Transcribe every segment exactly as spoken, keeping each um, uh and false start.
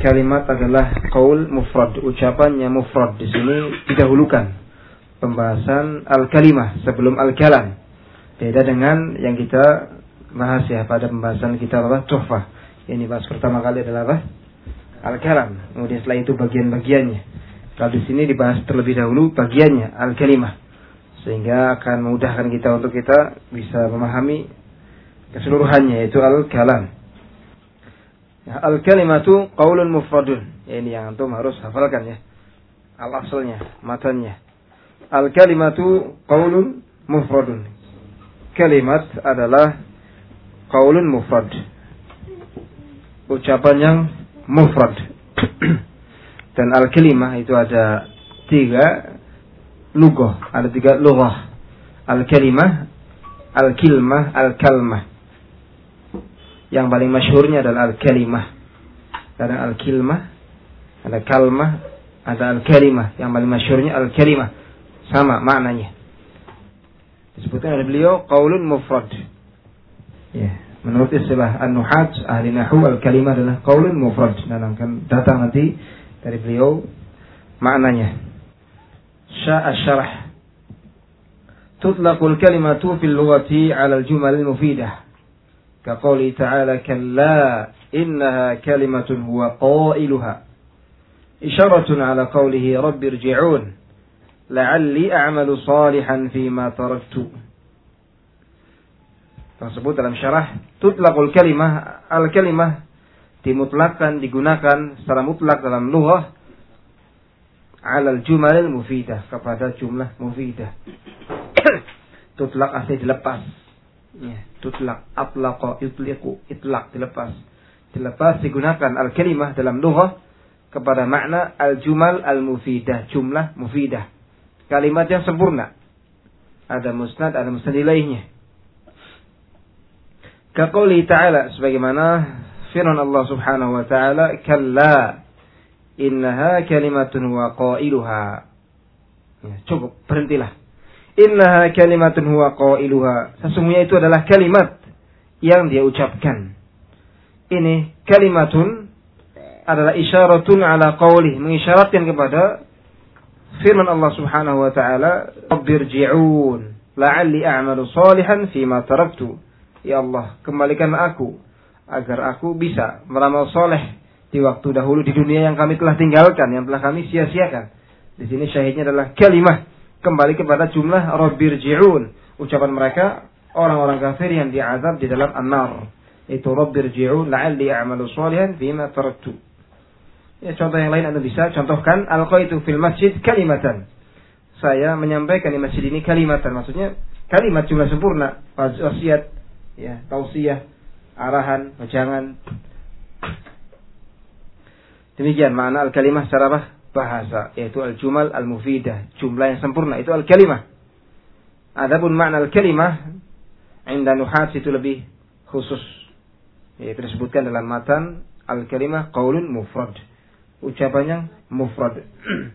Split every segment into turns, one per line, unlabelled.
kalimat adalah qaul mufrad, ucapannya mufrad. Di sini didahulukan pembahasan al-kalimah sebelum al-kalam. Beda dengan yang kita bahas ya pada pembahasan kita apa? Tuhfah. Ini bahas pertama kali adalah apa? Al-kalam. Kemudian setelah itu bagian-bagiannya. Kalau di sini dibahas terlebih dahulu bagiannya al-kalimah. Sehingga akan memudahkan kita untuk kita bisa memahami keseluruhannya, yaitu al-kalam. Ya, al-kalimatu qaulun mufradun. Ya, ini yang antum harus hafalkan ya. Al-aslnya, matanya. Al-kalimatu qaulun mufradun. Kalimat adalah qaulun mufrad. Ucapan yang mufrad. Dan al-kalimah itu ada tiga lugah, ada tiga lughah. Al-kalimah, al-kilmah, al-kalmah. Yang paling masyhurnya adalah al-kalimah. Kadang al-kilmah, ada kalmah, ada al-kalimah. Yang paling masyhurnya al-kalimah. Sama maknanya. Disebutkan oleh beliau qaulun mufrad. Ya, menurut istilah an-nuhat, ahli nahwu, al-kalimah adalah qaulun mufrad. Dan akan datang nanti dari beliau maknanya. Sya'a syarah. Tutlaqul kalimatu fil lughati 'ala al-jumal al-mufidah. كقوله تعالى كلا إنها كلمة هو قائلها إشارة على قوله رب ارجعون لعلي أعمل صالحا فيما تركت. Tersebut dalam syarah tutlaqul kalimah, al-kalimah dimutlakkan, digunakan secara mutlak dalam lughah alal jumal mufidah, kepada jumlah mufidah. Tutlak asli dilepas. Ya, tutlak, atlaqa, yutliqu, itlaq, dilepas. Dilepas digunakan al-kalimah dalam lughah kepada makna al-jumal al-mufidah, jumlah mufidah. Kalimat yang sempurna. Ada musnad, ada musnad ilaihnya. Kaqouli ta'ala, sebagaimana firman Allah Subhanahu wa ta'ala, kalla innaha kalimatun wa qailuha. Ya, cukup, berhentilah. Innaha kalimatun huwa qailuha. Sesungguhnya itu adalah kalimat yang dia ucapkan. Ini kalimatun adalah isyaratun ala qaulih, mengisyaratkan kepada firman Allah Subhanahu wa taala, "Rabbirji'un la'alli a'malu shalihan fima taraktu." Ya Allah, kembalikanlah aku agar aku bisa beramal soleh di waktu dahulu di dunia yang kami telah tinggalkan, yang telah kami sia-siakan. Di sini syahidnya adalah kalimah kembali kepada jumlah Rabbirji'un. Ucapan mereka orang-orang kafir yang diazab di dalam an-nar. Itu Rabbirji'un la'alli a'malu shalihan fima taraktu. Ya, contoh yang lain Anda bisa contohkan, alqaitu fil masjid kalimatan. Saya menyampaikan di masjid ini kalimatan, maksudnya kalimat jumlah sempurna, wasiat, ya, tausiah, arahan, wejangan. Demikian makna al-kalimah secara apa? Bahasa, yaitu al-jumal al-mufidah, jumlah yang sempurna, itu al-kalimah. Adapun makna al-kalimah inda nuhat itu lebih khusus, yaitu disebutkan dalam matan al-kalimah qaulun mufrad, ucapannya mufrad.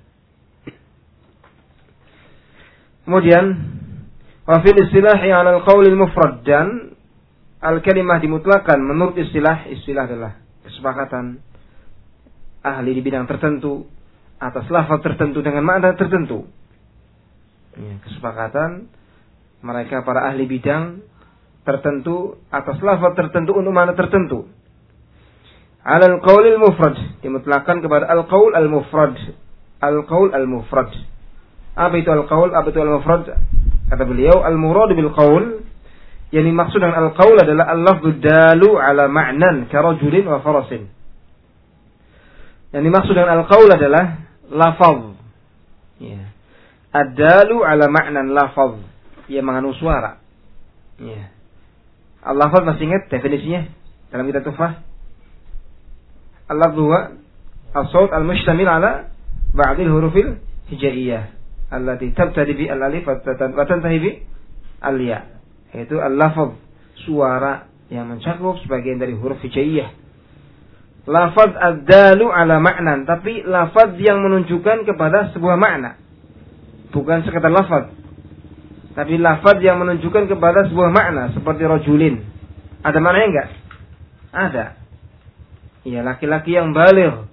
Kemudian wa fil istilahi 'ala al-qaulil mufrad, dan al-kalimah dimutlakan menurut istilah, istilah adalah kesepakatan ahli di bidang tertentu atas lafaz tertentu dengan makna tertentu. Ya, kesepakatan mereka para ahli bidang tertentu atas lafaz tertentu untuk makna tertentu. Alal qaulil mufrad, dimutlakan kepada al-qaul al-mufrad. Al-qaul al-mufrad. Apa itu al-qaul? Apa itu al-mufrad? Kata beliau, al-murad bil qaul, yang dimaksud dengan al-qaul adalah al-lafdhu dalu ala ma'nan karajulin wa farasin. Yang dimaksud dengan al-qaul adalah lafaz, ya, ad-dalu ala ma'nan lafaz, yang mengandung suara. Ya. Al-lafaz masih ingat definisinya dalam kitab Tuhfah? Al-lafzu huwa as-saut al-mustamil ala ba'dil hurufil hijaiyah allati tabtadi bi al-alif wa tantahi bi al-ya. Itu al-lafaz, suara yang mencakup sebagian dari huruf hijaiyah. Lafaz ad-dalu ala ma'nan, tapi lafaz yang menunjukkan kepada sebuah makna. Bukan sekedar lafaz, tapi lafaz yang menunjukkan kepada sebuah makna, seperti rajulin. Ada maknanya enggak? Ada. Ya, laki-laki yang baligh,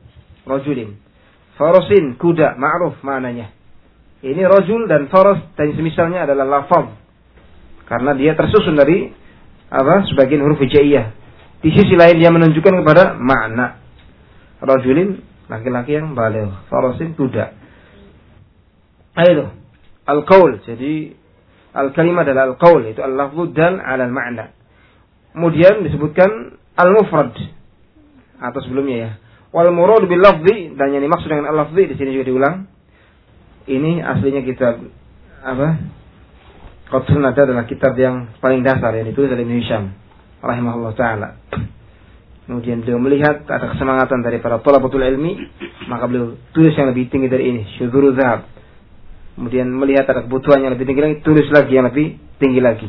rajulin. Farasin, kuda, ma'ruf maknanya. Ini rajul dan faras dan semisalnya adalah lafaz. Karena dia tersusun dari apa? Sebagian huruf hijaiyah. Di sisi lain dia menunjukkan kepada makna. Rajulin, laki-laki yang baligh. Farasin, kuda. Ayo, al-qaul. Jadi al-kalimah adalah al-qaul, itu al-lafzu dal 'ala al-ma'na. Kemudian disebutkan al-mufrad atau sebelumnya ya. Wal murad bil lafzi, dan yang dimaksud dengan al-lafzi di sini juga diulang. Ini aslinya kitab apa? Qatrun Nada adalah kitab yang paling dasar yang ditulis oleh Ibnu Hisham rahimahullah taala. Kemudian beliau melihat ada kesemangatan dari para thalabatul ilmi, maka beliau tulis yang lebih tinggi dari ini, Syudzurul Dzahab. Kemudian melihat ada kebutuhan yang lebih tinggi lagi, tulis lagi yang lebih tinggi lagi.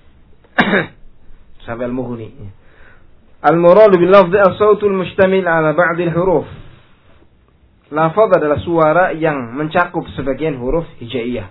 Sampai Al-Mughni. Al-muradu bil lafzi as-sautul mustamil ala ba'dil huruf. Lafaz adalah suara yang mencakup sebagian huruf hijaiyah.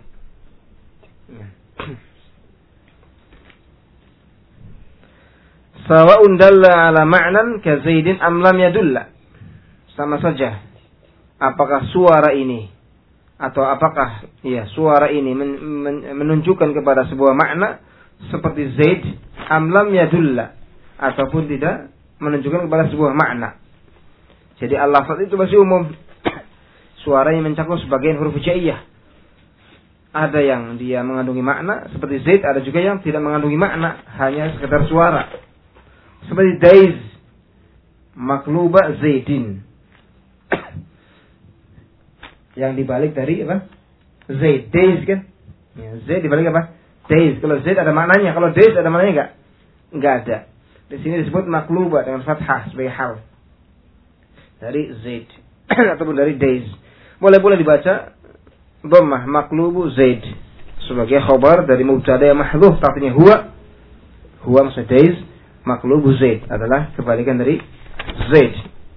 Sawa'un dalla ala ma'nan ka Zaidin am lam yadulla. Sama saja. Apakah suara ini atau apakah ya suara ini men, men, menunjukkan kepada sebuah makna seperti Zaid am lam yadulla, ataupun tidak menunjukkan kepada sebuah makna. Jadi al-lafaz itu masih umum. Suara yang mencakup sebagian huruf hijaiyah. Ada yang dia mengandungi makna seperti Zaid, ada juga yang tidak mengandungi makna, hanya sekedar suara. Seperti Daiz, makluba Zaidin. Yang dibalik dari apa? Zaid, Daiz kan? Ya, Zaid dibalik apa? Daiz. Kalau Zaid ada maknanya, kalau Daiz ada maknanya enggak? Enggak ada. Di sini disebut makluba dengan fathah sebagai hal. Dari Zaid ataupun dari Daiz. Boleh-boleh dibaca dhammah maklubu Zaid sebagai khabar dari mubtada yang mahdhuf, artinya huwa. Huwa maksudnya Daiz, maklubu Zaid adalah kebalikan dari Zaid.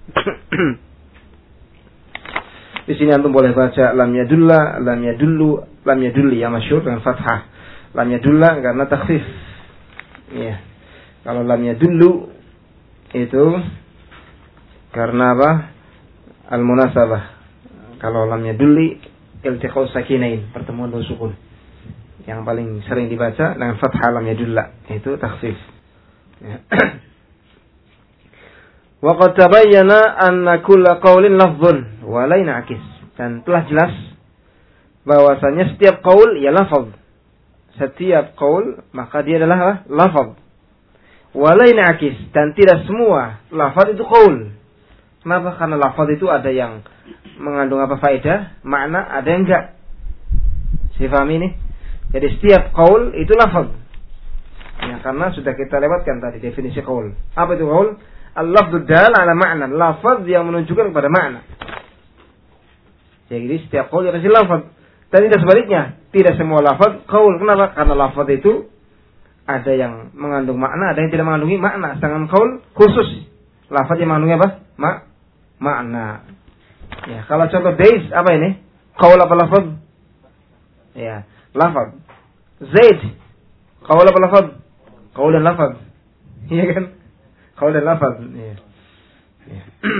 Di sini antum boleh baca lam yadulla, lam yadullu, lam yadulli yang masyhur dengan fathah. Lam yadulla karena takhfif. Iya. Kalau lam yadullu itu karena apa? Al-munasabah. Kalau lam yadulli iltiqa'u sakinain, pertemuan dua sukun. Yang paling sering dibaca dengan fathah lam yadulla, itu takhfif. Ya. Wa qad tabayyana anna kulla qawlin lafdhun wa la yan'akis. Dan telah jelas bahwasanya setiap qaul ya lafaz. Setiap qaul maka dia adalah lafaz. Wa la yan'akis, dan tidak semua lafaz itu qaul. Kenapa? Karena lafaz itu ada yang mengandung apa faedah, makna, ada yang enggak. Saya paham ini? Jadi setiap qaul itu lafaz. Ya, karena sudah kita lewatkan tadi definisi qaul. Apa itu qaul? Al-lafdhu dal ala ma'na, lafaz yang menunjukkan kepada makna. Jadi setiap qaul adalah lafaz. Dan tidak sebaliknya, tidak semua lafaz qaul. Kenapa? Karena lafaz itu ada yang mengandung makna, ada yang tidak mengandungi makna. Sedangkan qaul khusus lafaz yang mengandungi apa? Ma makna. Ya, kalau contoh Daiz apa ini? Qaul apa lafaz? Ya, lafaz. Zaid, qaul apa lafaz? Qaul dan lafaz. Iya kan? Qaul dan lafaz. Ya. Ya.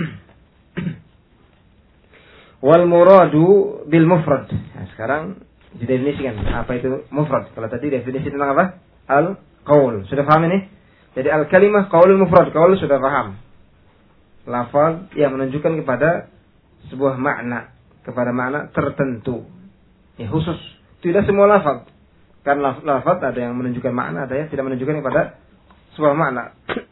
Wal muradu bil mufrad. Nah, sekarang didefinisikan apa itu mufrad. Kalau tadi definisi tentang apa? Al qaul. Sudah paham ini? Jadi al kalimah qaulul mufrad. Qaul sudah paham. Lafaz yang menunjukkan kepada sebuah makna, kepada makna tertentu. Ya, khusus. Tidak semua lafaz. Karena lafaz ada yang menunjukkan makna, ada yang tidak menunjukkan kepada sebuah makna.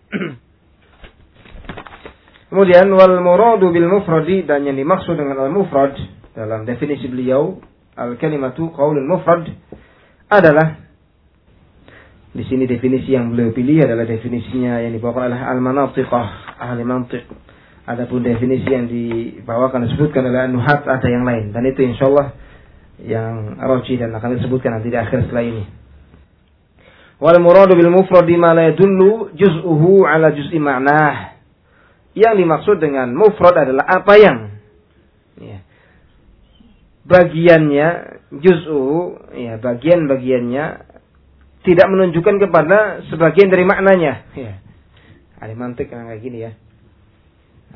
Kemudian wal muradu bil mufradi, dan yang dimaksud dengan al mufrad dalam definisi beliau, al kalimatu qaulul mufrad adalah, di sini definisi yang beliau pilih adalah definisinya yang dibawakan oleh al manatiqah, ahli mantiq. Adapun definisi yang dibawakan disebutkan oleh an-nuhat ada yang lain, dan itu insyaallah yang rajih dan akan disebutkan nanti di akhir setelah ini. Wal muradu bil mufradi ma la yadullu juz'uhu ala juz'i ma'nah. Yang dimaksud dengan mufrad adalah apa yang ya, bagiannya juz'uhu, ya, bagian-bagiannya tidak menunjukkan kepada sebagian dari maknanya. Ya. Ahli mantik yang kayak gini ya. Nah,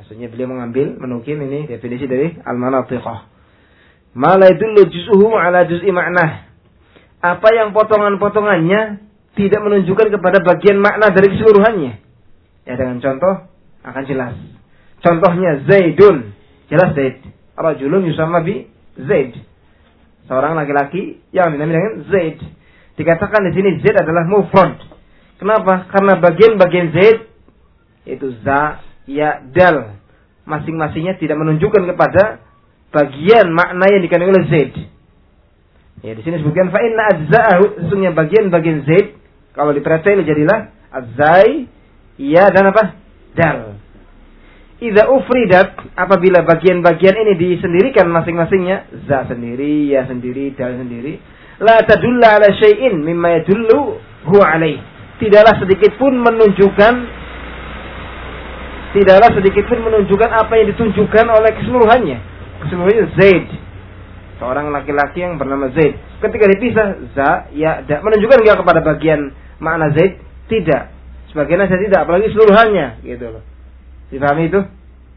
Maksudnya beliau mengambil, menukil ini definisi dari al-manatiqah. Ma la yadullu juz'uhu ala juz'i ma'nah. Apa yang potongan-potongannya tidak menunjukkan kepada bagian makna dari keseluruhannya. Ya, dengan contoh akan jelas. Contohnya Zaidun, jelas Zaid. Rajulun yusamma bi Zaid. Seorang laki-laki yang dinamai dengan Zaid. Dikatakan di sini Zaid adalah mufrad. Kenapa? Karena bagian-bagian Zaid itu za, ya, dal. Masing-masingnya tidak menunjukkan kepada bagian makna yang dikandung oleh Zaid. Ya, di sini disebutkan fa inna ajza'ahu, sesungguhnya bagian-bagian Zaid kalau diperhatiin jadilah azai, ya, dan apa? Dal. Idza ufridat, apabila bagian-bagian ini disendirikan masing-masingnya, za sendiri, ya sendiri, dal sendiri, la tadulla ala syai'in mimma yadullu huwa alaih. Tidaklah sedikit pun menunjukkan tidaklah sedikit pun menunjukkan apa yang ditunjukkan oleh keseluruhannya. Keseluruhannya Zaid. Seorang laki-laki yang bernama Zaid. Ketika dipisah, za, ya, da, menunjukkan enggak kepada bagian makna Zaid? Tidak. Sebagian saja tidak, apalagi seluruhannya, gitu loh. Dipahami itu?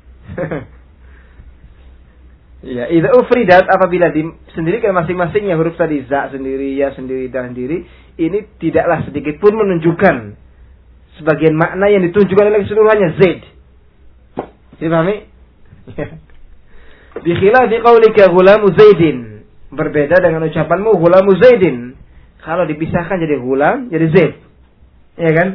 Ya, idza ufridat, apabila disendirikan masing-masingnya huruf tadi, za sendiri, ya sendiri, dan sendiri, ini tidaklah sedikit pun menunjukkan sebagian makna yang ditunjukkan oleh keseluruhannya Zaid. Dipahami? Bi khilafi qaulika ghulamu Zaidin, berbeda dengan ucapanmu ghulamu Zaidin. Kalau dipisahkan jadi ghulam, jadi Zaid. Ya kan?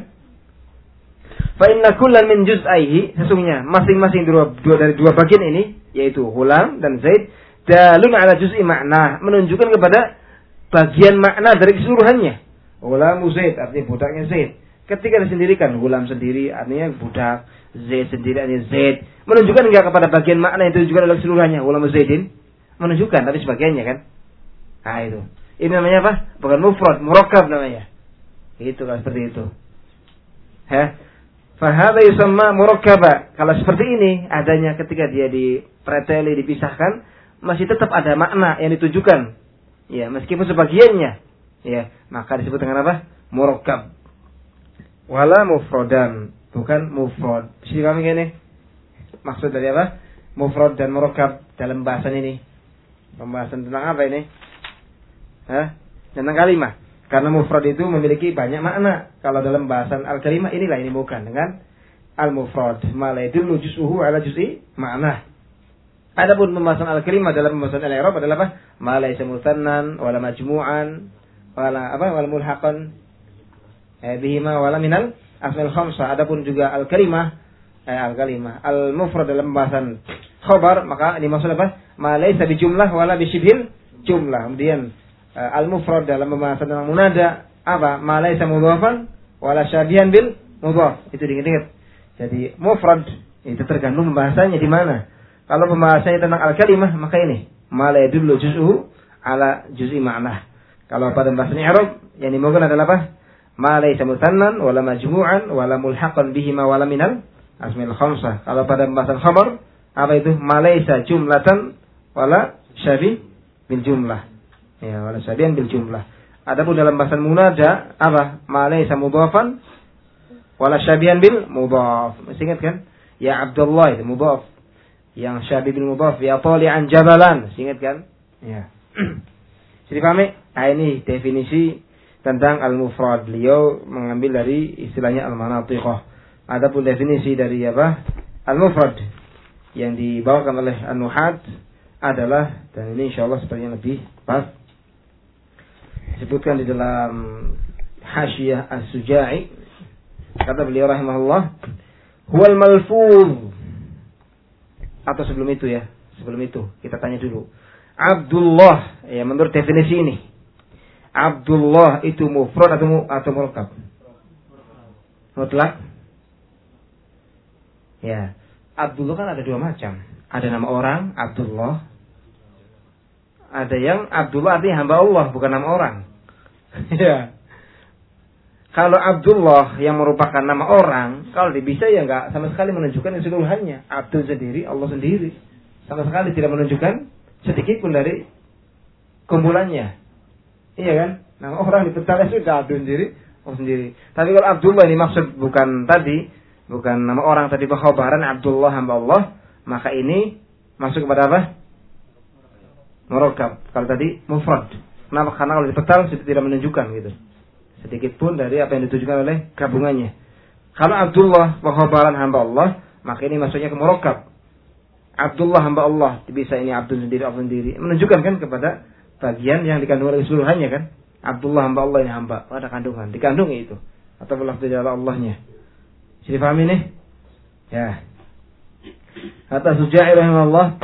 Fa inna kullan min juz'aihi, sesungguhnya masing-masing dua, dua dari dua bagian ini, yaitu Ghulam dan Zaid, dalun ala juz'i makna, menunjukkan kepada bagian makna dari keseluruhannya. Ghulamu Zaid artinya budaknya Zaid. Ketika disendirikan, Ghulam sendiri artinya budak, Zaid sendiri artinya Zaid, menunjukkan enggak kepada bagian makna yang ditunjukkan oleh keseluruhannya. Ghulamu Zaidin menunjukkan, tapi sebagiannya kan. Nah itu. Ini namanya apa? Bukan mufrad, murakkab namanya. Itu kan seperti itu. Hah? Fahadha yusamma murakkaba. Kalau seperti ini adanya ketika dia dipreteli, dipisahkan, masih tetap ada makna yang ditunjukkan. Ya, meskipun sebagiannya. Ya, maka disebut dengan apa? Murakkab. Wala mufradan, bukan mufrad. Bisa kami gini? Maksud dari apa? Mufrad dan murakkab dalam bahasan ini. Pembahasan tentang apa ini? Hah? Tentang kalimah. Karena mufrad itu memiliki banyak makna. Kalau dalam bahasan al-kalimah inilah ini bukan dengan al-mufrad. Ma la yadullu juz'uhu ala juz'i ma'nah. Adapun pembahasan al-kalimah dalam pembahasan al-i'rab adalah apa? Ma laysa musannan wala majmu'an wala apa? Wala mulhaqan eh, bihima wala minal asma'il khamsah. Adapun juga al-kalimah eh, al-kalimah al-mufrad dalam pembahasan khabar, maka ini maksud apa? Ma laysa bi jumlah wala bi syibhil jumlah. Kemudian al-mufrad dalam pembahasan tentang munada apa? Ma laysa mudhafan wala syabihan bil mudhaf. Itu diingat-ingat. Jadi mufrad itu tergantung pembahasannya di mana. Kalau pembahasannya tentang al-kalimah maka ini ma la yadullu juz'uhu ala juz'i ma'nah. Kalau pada pembahasan i'rab yang dimaukan adalah apa? Ma laysa musannan wala majmu'an wala mulhaqan bihi ma wala minal asmil khamsah. Kalau pada pembahasan khabar apa itu? Ma laysa jumlatan wala syabih bil jumlah. Ya, wala syabihan bil jumlah. Adapun dalam bahasan munada apa? Ma laysa mudhafan wala syabihan bil mudhaf. Masih ingat kan? Ya Abdullah itu mudhaf. Yang syabih bil mudhaf ya tali'an jabalan. Masih ingat kan? Ya. Jadi pahami? Nah, ini definisi tentang al-mufrad. Beliau mengambil dari istilahnya al-manatiqah. Adapun definisi dari apa? Al-mufrad yang dibawakan oleh an-nuhat adalah, dan ini insyaallah sepertinya lebih pas, disebutkan di dalam Hasyiyah As-Suja'i, kata beliau rahimahullah, huwal malfuz. Atau sebelum itu ya, sebelum itu kita tanya dulu. Abdullah, ya menurut definisi ini, Abdullah itu mufrad atau atau murakkab? Mutlak? Ya, Abdullah kan ada dua macam. Ada nama orang Abdullah. Ada yang Abdullah artinya hamba Allah, bukan nama orang. Ya. Kalau Abdullah yang merupakan nama orang, kalau bisa ya enggak sama sekali menunjukkan keseluruhannya. Abdul sendiri, Allah sendiri. Sama sekali tidak menunjukkan sedikit pun dari kumpulannya. Iya kan? Nama orang dipercaya sudah Abdul sendiri, Allah sendiri. Tapi kalau Abdullah ini maksud bukan tadi bukan nama orang tadi khabaran Abdullah hamba Allah, maka ini masuk kepada apa? Murakkab. Kalau tadi mufrad. Kenapa? Karena kalau dipetal tidak menunjukkan gitu. Sedikit pun dari apa yang ditujukan oleh gabungannya. Kalau Abdullah khabaran hamba Allah, maka ini masuknya ke murakkab. Abdullah hamba Allah, bisa ini Abdul sendiri, Abdul sendiri, menunjukkan kan kepada bagian yang dikandung oleh keseluruhannya kan. Abdullah hamba Allah, ini hamba, ada kandungan, dikandung itu atau berlafaz dari Allahnya. Jadi paham ini? Ya. Kata Suja'i rahimahullah,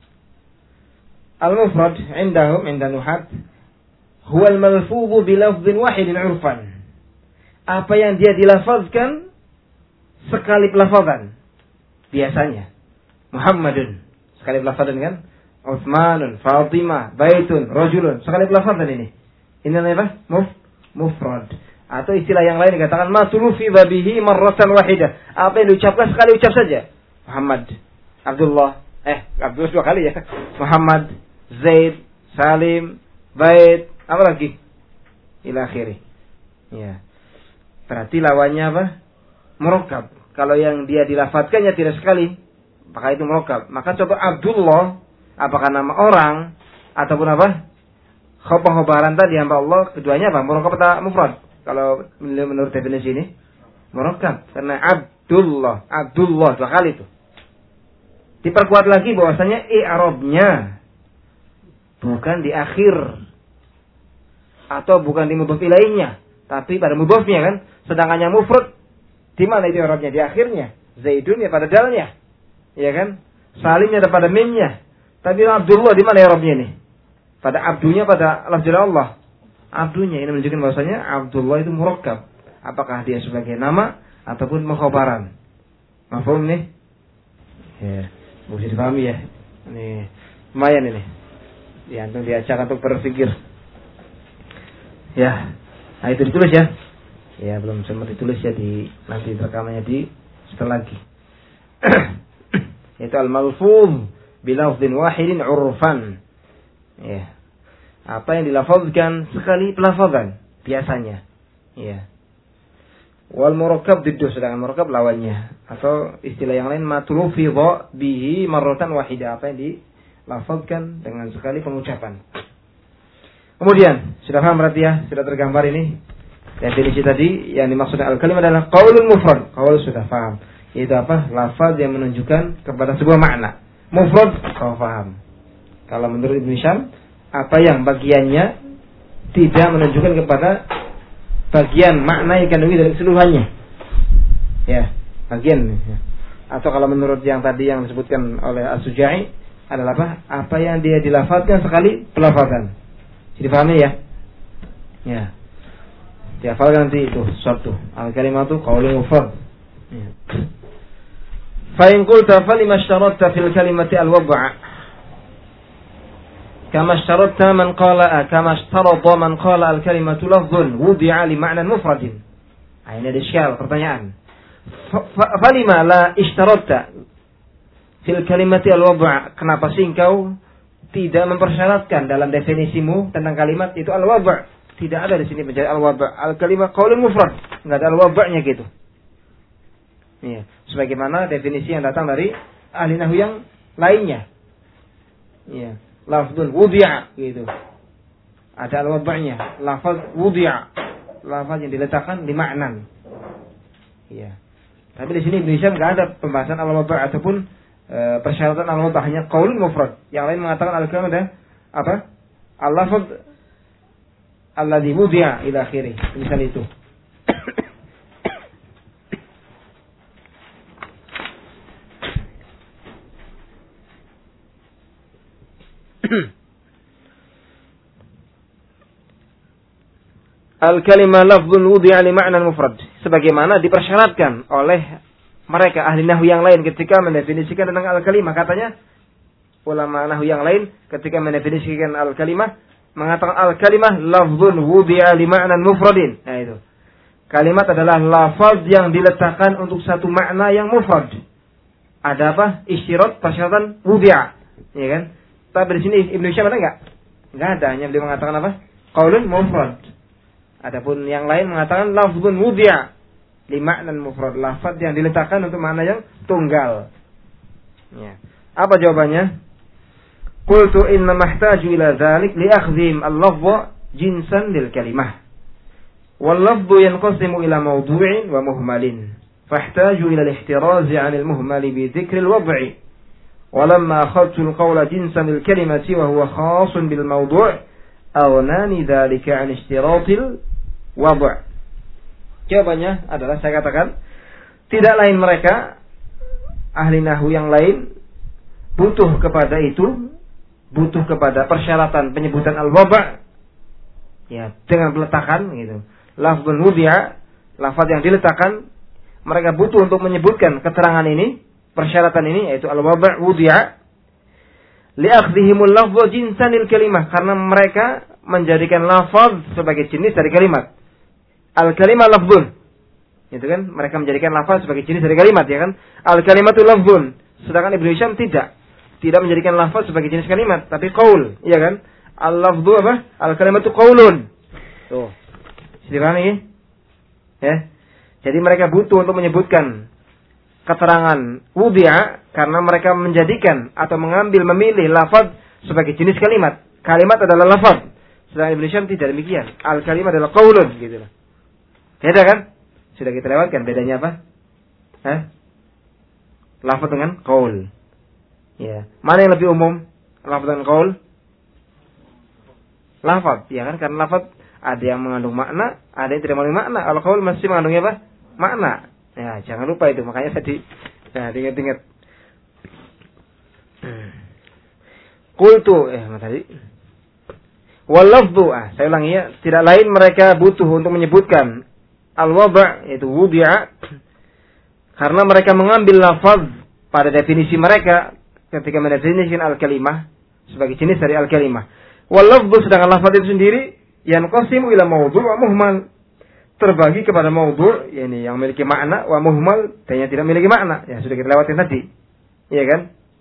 al-mufrad indahum inda nuhat huwa al-malfudhu bi lafdhin wahidin 'urfan. Apa yang dia dilafazkan sekali pelafazan biasanya. Muhammadun sekali pelafazan kan? Utsmanun, Fatimah, Baitun, Rajulun sekali pelafazan ini. Ini namanya apa? Muf mufrad. Atau istilah yang lain dikatakan ma tulufi bihi marratan wahidah. Apa yang diucapkan sekali ucap saja. Muhammad, Abdullah, eh Abdullah dua kali ya. Muhammad, Zaid, Salim, Bait, apa lagi? Ila akhiri. Ya. Berarti lawannya apa? Murakkab. Kalau yang dia dilafadzkannya tidak sekali, maka itu murakkab. Maka coba Abdullah, apakah nama orang ataupun apa? Khabar-khabaran tadi hamba Allah, keduanya apa? Murakkab atau mufrad? Kalau menurut definisi ini murakkab, karena Abdullah, Abdullah dua kali itu. Diperkuat lagi bahwasanya i'rabnya bukan di akhir atau bukan di mudhof ilaihnya, tapi pada mudhofnya kan. Sedangkan yang mufrad di mana itu i'rabnya? Di akhirnya. Zaidun ya pada dalnya. Ya kan? Salimnya ada pada mimnya. Tapi Abdullah di mana i'rabnya ini? Pada abdunya, pada lafzul Allah. Abdunya ini menunjukkan bahwasanya Abdullah itu murakkab. Apakah dia sebagai nama ataupun mukhabaran? Mafhum nih? Ya, bisa dipahami ya. Ini lumayan ini. Ya, untuk diajak untuk berpikir. Ya, nah itu ditulis ya. Ya, belum sempat ditulis ya di nanti rekamannya di setelah lagi. Itu al-malfuz bilafdhin wahidin 'urfan. Ya. Apa yang dilafazkan sekali pelafazan biasanya. Ya. Wal murakkab diddu, sedangkan murakkab lawannya. Atau istilah yang lain matlufidha bihi marratan wahidah, apa yang dilafazkan dengan sekali pengucapan. Kemudian, sudah paham berarti ya, sudah tergambar ini definisi tadi. Yang dimaksud al-kalimah adalah qaulun mufrad. Qaul sudah paham. Yaitu apa? Lafaz yang menunjukkan kepada sebuah makna. Mufrad, kau paham. Kalau menurut Ibnu Hisham, apa yang bagiannya tidak menunjukkan kepada bagian makna yang kandungi dari keseluruhannya. Ya, bagian. Ya. Atau kalau menurut yang tadi yang disebutkan oleh As-Suja'i adalah apa? Apa yang dia dilafazkan sekali pelafazan. Jadi pahami ya? Ya. Dihafalkan nanti itu suatu. Al-kalimatu qaulun mufrad. Ya. Fa in qulta fa lima ishtaratta fil kalimati al-wad'a? Kama ishtaratta man qala kama ishtarata man qala al-kalimatu lafdhun wudi'a li ma'nan mufradin. Ah, ini ada syal pertanyaan. Falima la ishtaratta fil kalimati al-wad'a? Kenapa sih engkau tidak mempersyaratkan dalam definisimu tentang kalimat itu al-wad'a? Tidak ada di sini menjadi al-wad'a. Al-kalimah qaulun mufrad, enggak ada al-wad'nya gitu. Iya, sebagaimana definisi yang datang dari ahli nahwu yang lainnya. Iya. Lafzul wudi'a gitu. Ada al-wad'nya, lafaz wudi'a, lafaz yang diletakkan di maknan. Iya. Tapi di sini Ibnu Hisham enggak ada pembahasan al-wad'a ataupun e, persyaratan al-wad'a, hanya qaulun mufrad. Yang lain mengatakan al-kalimah ada apa? Al-lafaz alladzi wudi'a ila akhirih. Misal itu. Al-kalimah lafzun wudi'a li ma'nan mufrad, sebagaimana dipersyaratkan oleh mereka ahli nahwu yang lain ketika mendefinisikan tentang al-kalimah. Katanya ulama nahwu yang lain ketika mendefinisikan al-kalimah mengatakan al-kalimah lafzun wudi'a li ma'nan mufradin. Nah itu. Kalimat adalah lafaz yang diletakkan untuk satu makna yang mufrad. Ada apa? Isyarat persyaratan wudi'a, ya kan? Tapi di sini Ibnu Hisham ada enggak? Enggak ada, hanya beliau mengatakan apa? Qaulun mufrad. Adapun yang lain mengatakan lafzun wudi'a. Lima'nan mufrad, lafaz yang diletakkan untuk makna yang tunggal. Ya. Apa jawabannya? Qultu inna mahtaju ila dzalik li akhdhim al-lafdh jinsan lil kalimah. Wal lafdhu yanqasimu ila mawdu'in wa muhmalin. Fahtaju ila al-ihtiraz 'an al-muhmal bi dhikri al-wad'i. Walamma akhadtu al-qawla jinsan lil kalimati wa huwa khasun bil mawdu' aghnani dzalika 'an ishtiratil wad'. Jawabannya adalah saya katakan tidak lain mereka ahli nahwu yang lain butuh kepada itu, butuh kepada persyaratan penyebutan al-wad' ya dengan peletakan gitu. Lafdzun wudi'a, lafaz yang diletakkan, mereka butuh untuk menyebutkan keterangan ini, persyaratan ini yaitu al-wad' wudi'a li akhdhihimul lafdh jinsanil kalimah, karena mereka menjadikan lafaz sebagai jenis dari kalimat. Al-kalimah lafdzun. Itu kan mereka menjadikan lafaz sebagai jenis dari kalimat ya kan? Al-kalimatu lafdzun. Sedangkan Ibnu Hisham tidak. Tidak menjadikan lafaz sebagai jenis kalimat, tapi qaul, iya kan? Al-lafdhu apa? Al-kalimatu qaulun. Tuh. Dipahami ya? Ya. Jadi mereka butuh untuk menyebutkan keterangan wudi'a karena mereka menjadikan atau mengambil memilih lafaz sebagai jenis kalimat. Kalimat adalah lafaz. Sedangkan Ibnu Hisham tidak demikian. Al-kalimat adalah qaulun gitu loh. Beda kan? Sudah kita lewatkan bedanya apa? Hah? Lafaz dengan qaul. Ya. Mana yang lebih umum? Lafaz dengan qaul? Lafaz, ya kan? Karena lafaz ada yang mengandung makna, ada yang tidak mengandung makna. Al-qaul masih mengandung apa? Makna. Ya, jangan lupa itu. Makanya tadi nah, ingat-ingat. Qultu eh tadi. Wal lafdhu, ah, saya ulangi ya, tidak lain mereka butuh untuk menyebutkan al-wad' yaitu wudi'a karena mereka mengambil lafaz pada definisi mereka ketika mendefinisikan al-kalimah sebagai jenis dari al-kalimah. Wal lafdhu, sedangkan lafaz itu sendiri yang qasimu ila mawdu' wa muhmal, terbagi kepada mawdu' yakni yang memiliki makna, wa muhmal dan yang tidak memiliki makna. Ya sudah kita lewatin tadi. Iya kan?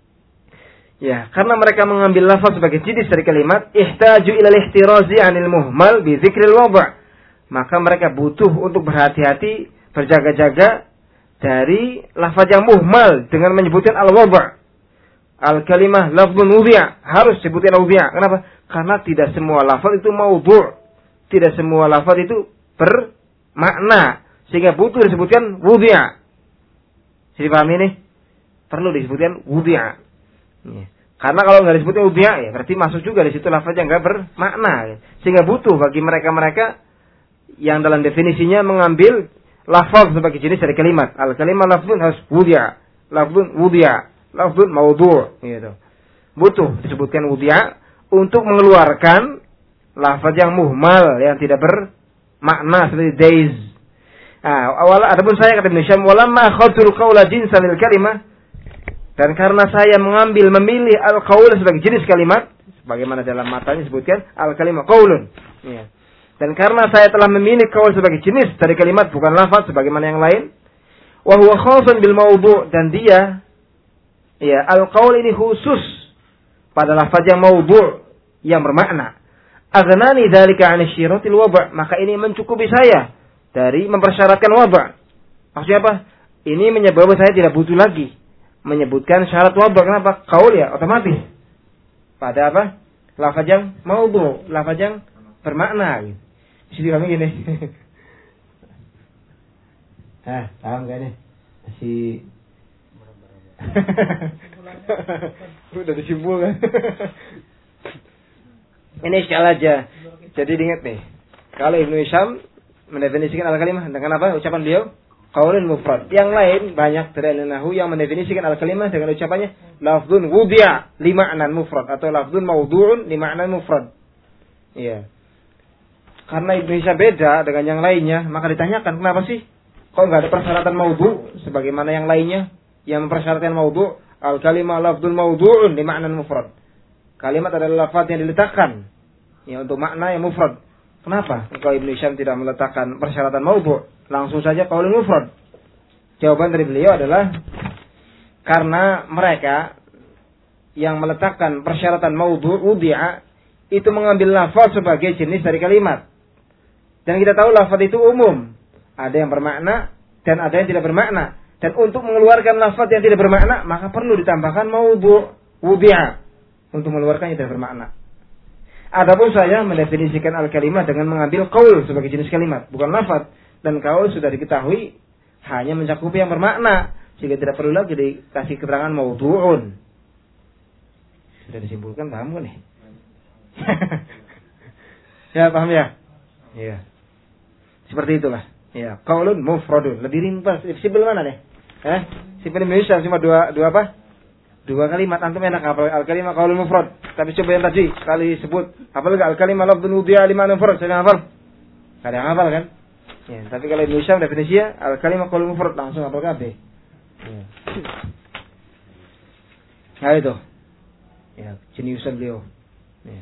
Ya, karena mereka mengambil lafaz sebagai jenis dari kalimat, ihtaju ila al-ihtirazi 'anil muhmal bi dzikril wad'. Maka mereka butuh untuk berhati-hati, berjaga-jaga dari lafaz yang muhmal dengan menyebutkan al-wad'. Al-kalimah lafdzun wudi'a, harus sebutkan wudi'a. Kenapa? Karena tidak semua lafaz itu maudhu'. Tidak semua lafaz itu bermakna, sehingga butuh disebutkan wudi'a. Jadi paham ini? Perlu disebutkan wudi'a. Ya. Karena kalau nggak disebutnya wudi'a, ya berarti masuk juga di situ lafaz yang nggak bermakna, ya. Sehingga butuh bagi mereka-mereka yang dalam definisinya mengambil lafaz sebagai jenis dari kalimat. Al-kalimah lafzun harus wudi'a, lafzun wudi'a, lafzun maudhu', gitu. Butuh disebutkan wudi'a untuk mengeluarkan lafaz yang muhmal, yang tidak bermakna seperti days. Ah, awal adapun saya kata Ibnu Hisham, walamma akhadtul qaula jinsan lil kalimah, dan karena saya mengambil memilih al-qaul sebagai jenis kalimat, sebagaimana dalam matanya disebutkan al-kalimah qaulun. Ya. Dan karena saya telah memilih qaul sebagai jenis dari kalimat, bukan lafaz sebagaimana yang lain, wa huwa khasun bil mawdu', dan dia ya al-qaul ini khusus pada lafaz yang mawdu', yang bermakna. Aghnani dzalika 'an isyiratil wad', maka ini mencukupi saya dari mempersyaratkan wad'. Maksudnya apa? Ini menyebabkan saya tidak butuh lagi menyebutkan syarat wad'. Kenapa? Qaul ya otomatis pada apa? Lafaz yang maudhu', lafaz yang bermakna. Jadi kami gini. Hah, paham gak nih? Masih udah disimpul kan? Ini sekali aja. Jadi diingat nih, kalau Ibnu Hisham mendefinisikan al-kalimah dengan apa? Ucapan beliau qaulun mufrad. Yang lain banyak dari ahli nahwu yang mendefinisikan al-kalimah dengan ucapannya lafdzun wudi'a li ma'nan mufrad atau lafdzun mawdu'un li ma'nan mufrad. Iya. Karena Ibnu Hisham beda dengan yang lainnya, maka ditanyakan kenapa sih kok enggak ada persyaratan maudhu' sebagaimana yang lainnya yang mempersyaratkan maudhu', al-kalimah lafdzun mawdu'un li ma'nan mufrad. Kalimat adalah lafaz yang diletakkan ya untuk makna yang mufrad. Kenapa kalau Ibnu Hisham tidak meletakkan persyaratan maudhu'? Langsung saja qaulun mufrad. Jawaban dari beliau adalah karena mereka yang meletakkan persyaratan maudhu' wudi'a itu mengambil lafaz sebagai jenis dari kalimat. Dan kita tahu lafaz itu umum. Ada yang bermakna, dan ada yang tidak bermakna. Dan untuk mengeluarkan lafaz yang tidak bermakna, maka perlu ditambahkan maudhu' wudi'a untuk mengeluarkan yang tidak bermakna. Adapun saya mendefinisikan al-kalimah dengan mengambil qaul sebagai jenis kalimat, bukan lafaz. Dan qaul sudah diketahui hanya mencakup yang bermakna, sehingga tidak perlu lagi dikasih keterangan maudhu'un. Sudah disimpulkan, paham kan nih? Ya, paham ya? Iya. Seperti itulah. Ya, qaulun mufradun, lebih ringkas. Simpel mana nih? Eh, simpel Indonesia cuma dua dua apa? Dua kalimat. Antum enak hafal al-kalimah qaulun mufrad. Tapi coba yang tadi sekali sebut, hafal enggak al-kalimah lafdzun wudi'a lima mufrad? Saya hafal. Kada hafal kan? Ya, tapi kalau Indonesia definisinya al-kalimah qaulun mufrad langsung hafal kabeh. Ya. Nah itu. Ya, jeniusan beliau. Ya.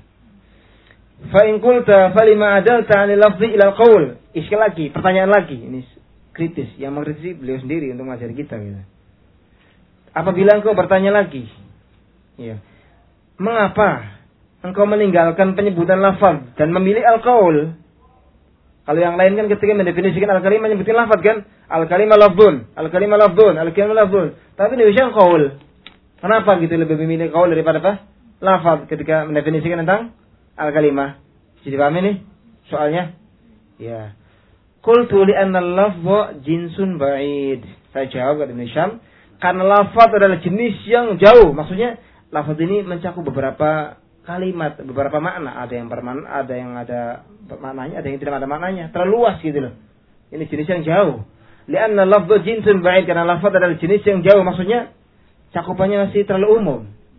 Fa in qulta falima adalta 'anil lafzi ila al-qaul. Iskal lagi, pertanyaan lagi. Ini kritis, yang mengkritisi beliau sendiri untuk mengajari kita gitu. Apabila engkau bertanya lagi, ya, mengapa engkau meninggalkan penyebutan lafaz dan memilih al-qaul? Kalau yang lain kan ketika mendefinisikan al-kalimah menyebutin lafaz kan, al-kalimah lafdzun, al-kalimah lafdzun, al-kalimah lafdzun. Tapi Indonesia qaul. Kenapa gitu lebih memilih qaul daripada apa? Lafaz ketika mendefinisikan tentang al-kalimah. Jadi paham ini soalnya? Ya. Qultu li anna al-lafdha jinsun ba'id. Saya jawab kepada Hisham, karena lafaz adalah jenis yang jauh. Maksudnya lafaz ini mencakup beberapa kalimat, beberapa makna. Ada yang bermakna, ada yang ada maknanya, ada yang tidak ada maknanya. Terlalu luas gitu loh. Ini jenis yang jauh. Li anna al-lafdha jinsun ba'id, karena lafaz adalah jenis yang jauh. Maksudnya cakupannya masih terlalu umum.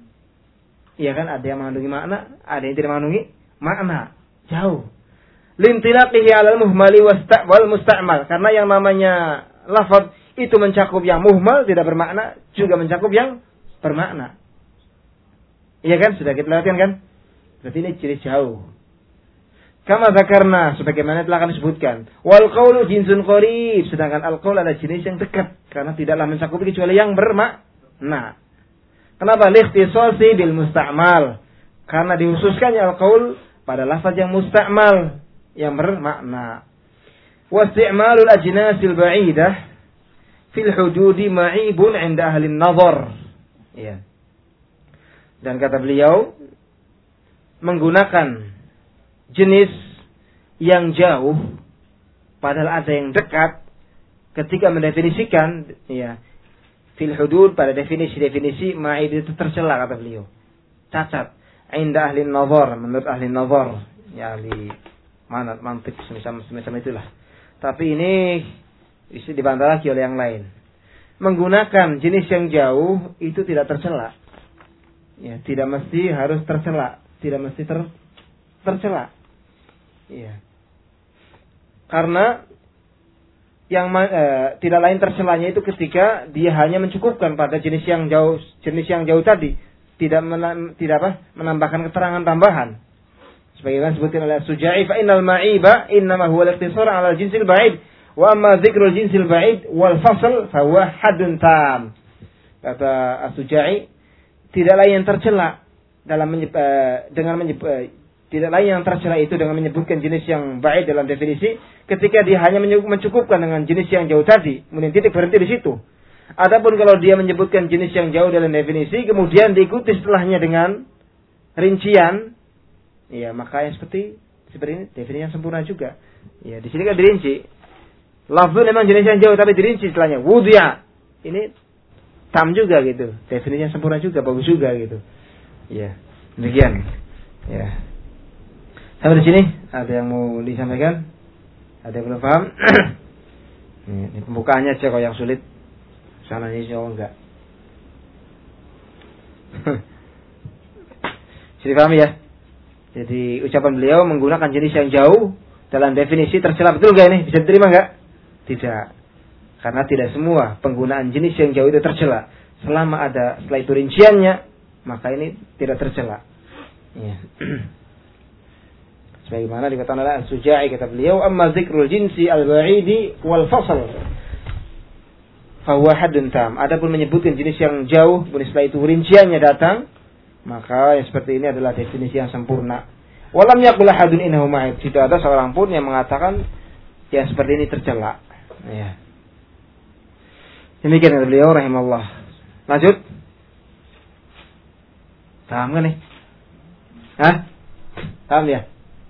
Iya kan, ada yang mengandungi makna, ada yang tidak mengandungi makna. Jauh. Lintilaqihi 'alal muhmali wal musta'mal, karena yang namanya lafaz itu mencakup yang muhmal tidak bermakna, juga mencakup yang bermakna. Iya kan, sudah kita lihatkan kan? Berarti ini jenis jauh. Kama dzakarna, sebagaimana telah kami sebutkan. Wal qaulu jinsun qarib, sedangkan al qaul adalah jenis yang dekat karena tidaklah mencakupi kecuali yang bermakna. Kenapa? Likhtisasi bil musta'mal, karena dihususkannya al qaul pada lafaz yang musta'mal, yang bermakna. Wasti'malul ajnasil ba'idah fil hududi ma'ibun 'inda ahli an-nazar. Ya. Dan kata beliau, menggunakan jenis yang jauh padahal ada yang dekat ketika mendefinisikan, ya, fil hudud pada definisi-definisi ma'ib itu tercela, kata beliau. Cacat. 'Inda ahli an-nazar, menurut ahli an-nazar, ya ahli mana mantik semacam semacam itulah. Tapi ini bisa dibantah lagi oleh yang lain. Menggunakan jenis yang jauh itu tidak tercela. Ya, tidak mesti harus tercela, tidak mesti ter tercela. Iya. Karena yang eh, tidak lain tercelanya itu ketika dia hanya mencukupkan pada jenis yang jauh, jenis yang jauh tadi, tidak menam, tidak apa? menambahkan keterangan tambahan. Sebagaimana disebutkan oleh As-Suja'i, fa innal ma'iba innama huwa al-ikhtisar 'ala al-jinsil ba'id wa amma dzikrul jinsil ba'id wal fasl fa huwa haddun tam. Kata As-Suja'i, tidak lain yang tercela dalam menyeb, uh, dengan menyeb, uh, tidak lain yang tercela itu dengan menyebutkan jenis yang ba'id dalam definisi ketika dia hanya mencukupkan dengan jenis yang jauh tadi, kemudian titik berhenti di situ. Adapun kalau dia menyebutkan jenis yang jauh dalam definisi kemudian diikuti setelahnya dengan rincian, ya, maka yang seperti seperti ini definisi yang sempurna juga. Ya, di sini kan dirinci. Lafzun memang jenis yang jauh tapi dirinci setelahnya. Wudi'a. Ini tam juga gitu. Definisi yang sempurna juga, bagus juga gitu. Ya, demikian. Ya. Sampai di sini ada yang mau disampaikan? Ada yang belum paham? Ini pembukaannya aja kalau yang sulit. Sana ini jauh enggak. Jadi paham ya? Jadi ucapan beliau menggunakan jenis yang jauh dalam definisi tercela, betul gak ini? Bisa diterima gak? Tidak. Karena tidak semua penggunaan jenis yang jauh itu tercela. Selama ada setelah itu rinciannya, maka ini tidak tercela. Ya. Sebagaimana dikatakan oleh As-Suja'i, kata beliau, amma dzikrul jinsi al-ba'idi wal fasl fa huwa haddun tam. Adapun menyebutkan jenis yang jauh, kemudian setelah itu rinciannya datang, maka yang seperti ini adalah definisi yang sempurna. Walam yaqul ahadun innahu ma'ib. Tidak ada seorang pun yang mengatakan yang seperti ini tercela. Ya. Demikian kata beliau rahimahullah. Lanjut. Paham kan nih? Hah? Paham ya?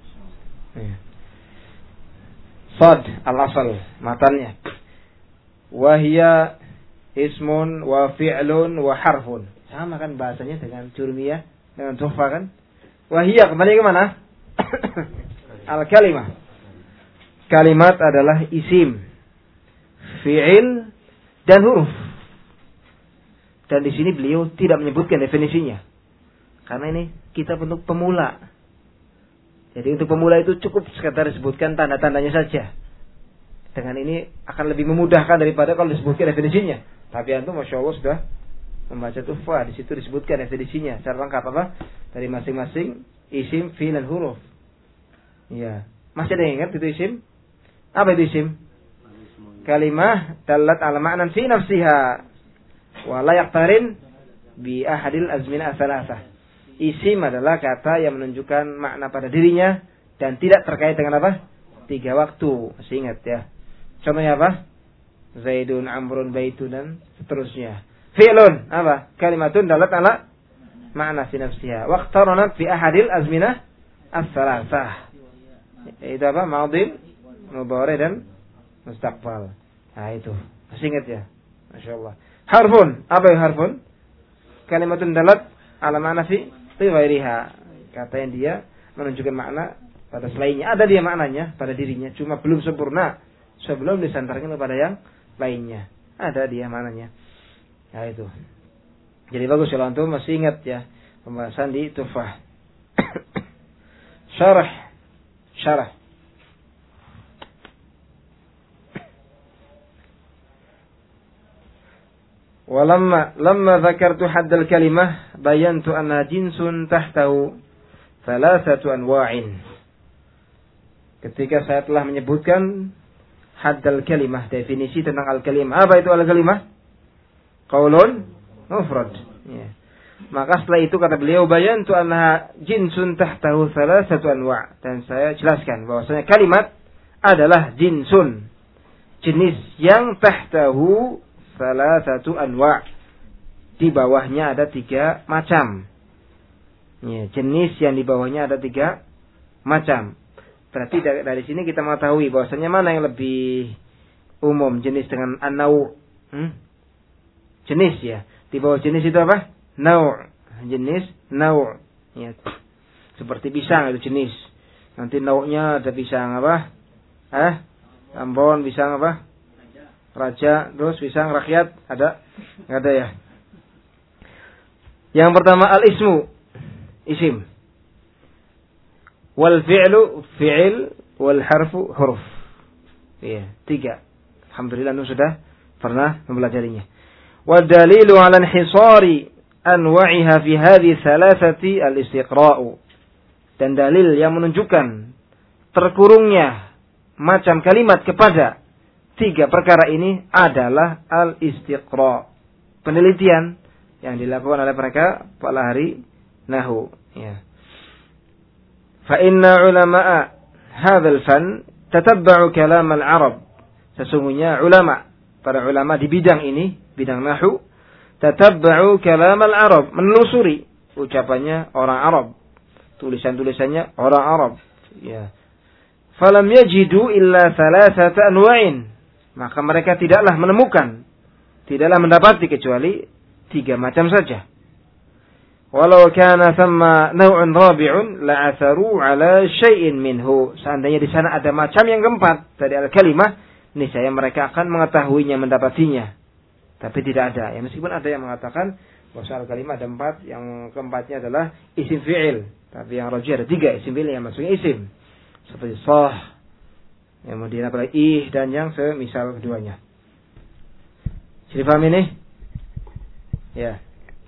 Sad al-asal matanya. Wahia ismun wa fi'lun wa harfun. Sama kan bahasanya dengan Jurmiyah, dengan Tuhfah kan? Wahia kembali ke mana? Al-kalimah. Kalimat adalah isim, fi'il dan huruf. Dan di sini beliau tidak menyebutkan definisinya. Karena ini kitab untuk pemula. Jadi untuk pemula itu cukup sekedar disebutkan tanda-tandanya saja. Dengan ini akan lebih memudahkan daripada kalau disebutkan definisinya. Tapi antum Masya Allah sudah membaca Tuhfah. Di situ disebutkan definisinya secara lengkap apa? Dari masing-masing isim, fi'il dan huruf. Ya. Masih ada yang ingat itu isim? Apa itu isim? Kalimah dalat ala ma'nan fi nafsiha wa la yaqtarin bi ahadil azminah salasah. Isim adalah kata yang menunjukkan makna pada dirinya dan tidak terkait dengan apa? Tiga waktu. Masih ingat ya. Contohnya apa? Zaidun, Amrun, Baitun dan seterusnya. Fi'lun apa? Kalimatun dalat ala ma'na fi nafsiha wa iqtaranat fi ahadil azminah as-salasah. Itu apa? Madhi, mudhari dan mustaqbal. Nah itu. Masih ingat ya? Masya Allah. Harfun. Apa yang harfun? Kalimatun dalat ala ma'na fi ghairiha. Kata yang dia menunjukkan makna pada selainnya. Ada dia maknanya pada dirinya. Cuma belum sempurna. Sebelum disantarkan kepada yang lainnya. Ada dia maknanya. Nah itu. Jadi bagus kalau antum masih ingat ya. Pembahasan di Tuhfah. Syarah. Syarah. Walamma lamma dzakartu haddal kalimah bayantu anna jinsun tahtahu thalathatu anwa'in. Ketika saya telah menyebutkan haddal kalimah, definisi tentang al-kalimah. Apa itu al-kalimah? Qaulun mufrad. Ya. Maka setelah itu kata beliau bayantu anna jinsun tahtahu thalathatu anwa', dan saya jelaskan bahwasanya kalimat adalah jinsun, jenis yang tahtahu salah satu anwa', di bawahnya ada tiga macam. Ya, jenis yang di bawahnya ada tiga macam. Berarti dari, dari sini kita mengetahui bahwasanya mana yang lebih umum, jenis dengan an-naw'. Hmm? Jenis ya. Di bawah jenis itu apa? Naw'. Jenis naw'. Ya. Seperti pisang itu jenis. Nanti naw'-nya ada pisang apa? Eh? Ambon, pisang apa? Raja, terus pisang rakyat, ada? Enggak ada ya. Yang pertama al-ismu, isim. Wal fi'lu, fi'il, wal harfu, huruf. Iya, tiga. Alhamdulillah nu sudah pernah mempelajarinya. Wal dalilu 'ala inhisari anwa'iha fi hadhihi thalathati al-istiqra'u. Dan dalil yang menunjukkan terkurungnya macam kalimat kepada tiga perkara ini adalah al-istiqra', penelitian yang dilakukan oleh mereka pada hari Nahu. Ya. Fa inna ulama'a hadzal fan tatabba'u kalam al-Arab. Sesungguhnya ulama, para ulama di bidang ini, bidang Nahu, tatabba'u kalam al-Arab, menelusuri ucapannya orang Arab, tulisan-tulisannya orang Arab. Ya. Falam yajidu illa thalathata anwa'in. Maka mereka tidaklah menemukan, tidaklah mendapati kecuali tiga macam saja. Walau kana thamma naw'un rabi'un la'atharu 'ala syai'in minhu. Seandainya di sana ada macam yang keempat dari al-kalimah, niscaya mereka akan mengetahuinya, mendapatinya. Tapi tidak ada. Ya, meskipun ada yang mengatakan bahwa al-kalimah ada empat, yang keempatnya adalah isim fi'il. Tapi yang rajih ada tiga isim fi'il yang maksudnya isim. Seperti sah, kemudian apalagi ih dan yang semisal keduanya. Sudah paham ini? Ya.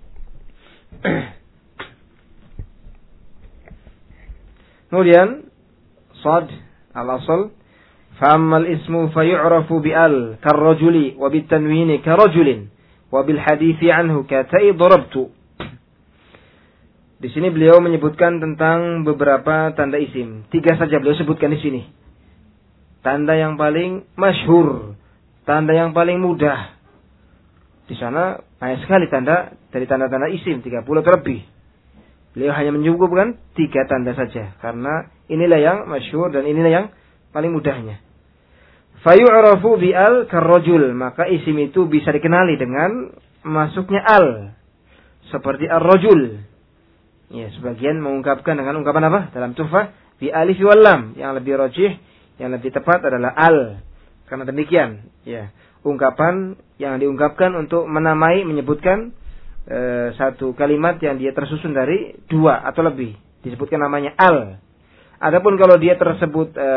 Kemudian sad al-asl fa'ammal ismu fayu'rafu bi'al karrajuli wa bitanwini karajulin wa bil hadithi anhu katai darabtu. Di sini beliau menyebutkan tentang beberapa tanda isim. Tiga saja beliau sebutkan di sini. Tanda yang paling masyhur, tanda yang paling mudah Di sana banyak sekali tanda dari tanda-tanda isim tiga puluh terlebih. Beliau hanya menyebutkan tiga tanda saja karena inilah yang masyhur dan inilah yang paling mudahnya. Fayu'rafu bi al karrajul, maka isim itu bisa dikenali dengan masuknya al seperti ar-rajul. Ya, sebagian mengungkapkan dengan ungkapan apa? Dalam Tuhfah bi alif wal lam, yang lebih rajih, yang lebih tepat adalah al. Karena demikian, ya, ungkapan yang diungkapkan untuk menamai, menyebutkan e, satu kalimat yang dia tersusun dari dua atau lebih, disebutkan namanya al. Adapun kalau dia tersebut e,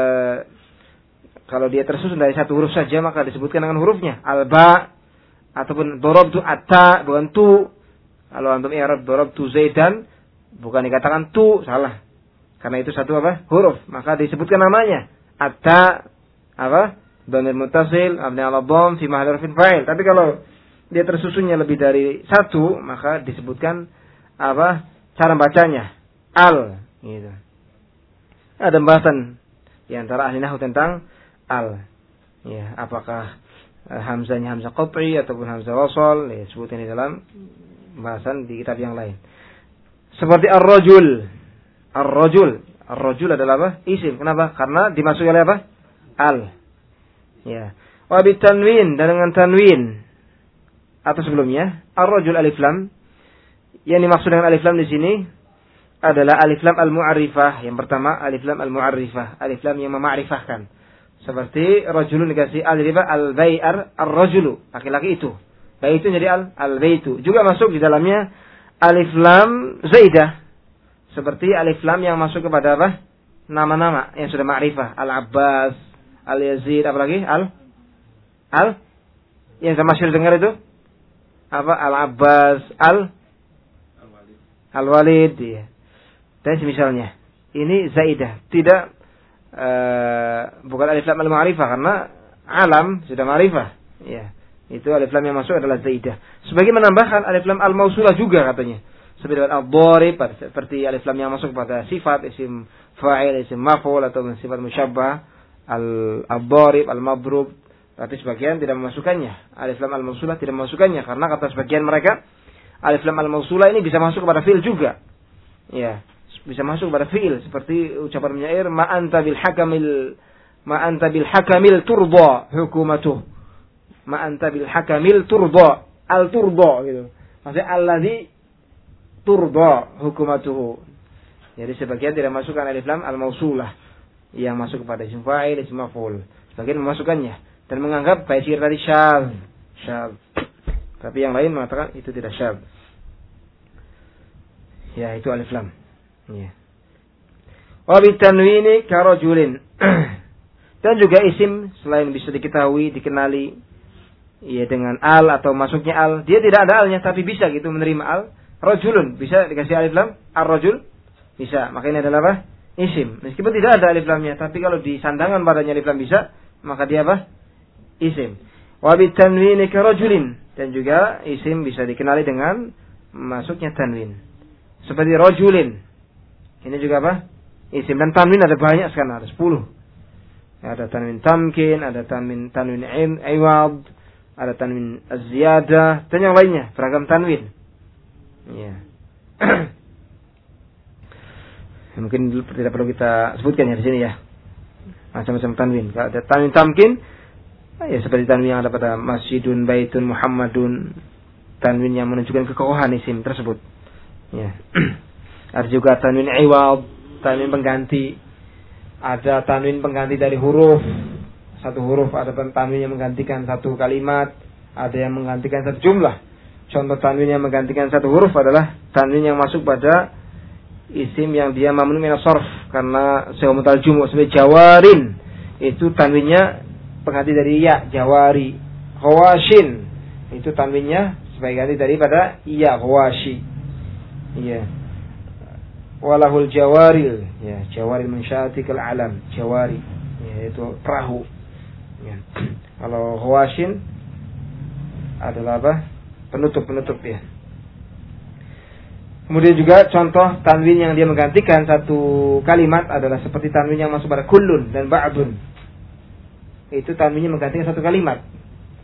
kalau dia tersusun dari satu huruf saja, maka disebutkan dengan hurufnya al-ba, ataupun darabtu at-ta, bukan tu. Kalau antum i'rab darabtu zaidan, bukan dikatakan tu, salah. Karena itu satu apa? Huruf, maka disebutkan namanya at-ta apa? Dhamir muttasil, mabni 'ala dhamm fi mahalli raf'in fa'il. Tapi kalau dia tersusunnya lebih dari satu, maka disebutkan apa? Cara bacanya al, gitu. Ada pembahasan di antara ahli nahwu tentang al. Ya, apakah uh, hamzahnya hamzah qat'i ataupun hamzah wasal, ya, sebutkan di dalam pembahasan di kitab yang lain. Seperti ar-rajul. Ar-rajul, ar-rajul adalah apa? Isim. Kenapa? Karena dimasuki oleh apa? Al. Ya. Wa bitanwin, dan dengan tanwin atau sebelumnya ar-rajul alif lam. Yang dimaksud dengan alif lam di sini adalah alif lam al-mu'arrifah. Yang pertama alif lam al-mu'arrifah, alif lam yang mema'rifahkan. Seperti rajulun dikasih alif al-bai'ar ar-rajulu, laki-laki itu. Bait itu jadi al al-baitu. Juga masuk di dalamnya alif lam zaidah. Seperti alif lam yang masuk kepada apa? Nama-nama yang sudah ma'rifah, al-Abbas, al-Yazid, apalagi al al yang sama masyhur dengar itu apa? Al-Abbas, al al-Walid, al-Walid, ya. Dan semisalnya. Ini zaidah, tidak uh, bukan alif lam al-ma'rifah karena alam sudah ma'rifah, ya. Itu alif lam yang masuk adalah zaidah. Sebagai menambahkan alif lam al-mausulah juga katanya. Seperti al-dharib, seperti alif lam yang masuk pada sifat isim fa'il, isim maf'ul atau sifat musyabbah, al-dharib, al-madrub. Tapi sebagian tidak memasukkannya. Alif lam al-mausulah tidak memasukkannya karena kata sebagian mereka alif lam al-mausulah ini bisa masuk kepada fi'il juga. Ya, bisa masuk kepada fi'il seperti ucapan penyair ma anta bil hakamil ma anta bil hakamil turda hukumatuh. Ma anta bil hakamil turda, al turda gitu. Maksudnya allazi turda hukumatuhu. Jadi sebagian tidak masukkan alif lam al-mausulah yang masuk kepada isim fa'il, isim maf'ul. Sebagian memasukkannya dan menganggap bait syair tadi syadz, syadz. Tapi yang lain mengatakan itu tidak syadz. Ya, itu alif lam. Ya. Wa bitanwini karajulin. Dan juga isim selain bisa diketahui, dikenali, ya, dengan al atau masuknya al, dia tidak ada alnya tapi bisa gitu menerima al. Rajulun bisa dikasih alif lam, ar-rajul bisa. Maka ini adalah apa? Isim. Meskipun tidak ada alif lamnya, tapi kalau di sandangan padanya alif lam bisa, maka dia apa? Isim. Wa bitanwini karajulin, dan juga isim bisa dikenali dengan masuknya tanwin. Seperti rajulin. Ini juga apa? Isim. Dan tanwin ada banyak sekarang, ada sepuluh. Ada tanwin tamkin, ada tanwin tanwin iwad, ada tanwin az-ziyadah, dan yang lainnya, beragam tanwin. Ya. Mungkin tidak perlu kita sebutkan ya di sini ya. Macam-macam tanwin. Kalau ada tanwin tamkin, ya seperti tanwin yang ada pada masjidun, baitun, muhammadun, tanwin yang menunjukkan kekokohan isim tersebut. Ya. Ada juga tanwin iwad, tanwin pengganti. Ada tanwin pengganti dari huruf, satu huruf. Ada tanwin yang menggantikan satu kalimat, ada yang menggantikan satu jumlah. Contoh tanwin yang menggantikan satu huruf adalah tanwin yang masuk pada isim yang dia mamnu min as-sarf karena seumutal jumu sebagai jawarin. Itu tanwinnya pengganti dari ya, jawari. Khawashin itu tanwinnya sebagai ganti daripada ya, khawashi. Iya. Walahul jawaril, ya, jawaril min syatikal alam, jawari. Ya, itu perahu. Ya. Kalau khawashin adalah apa? Penutup-penutup ya. Kemudian juga contoh tanwin yang dia menggantikan satu kalimat adalah seperti tanwin yang masuk pada kullun dan ba'dun. Itu tanwinnya menggantikan satu kalimat.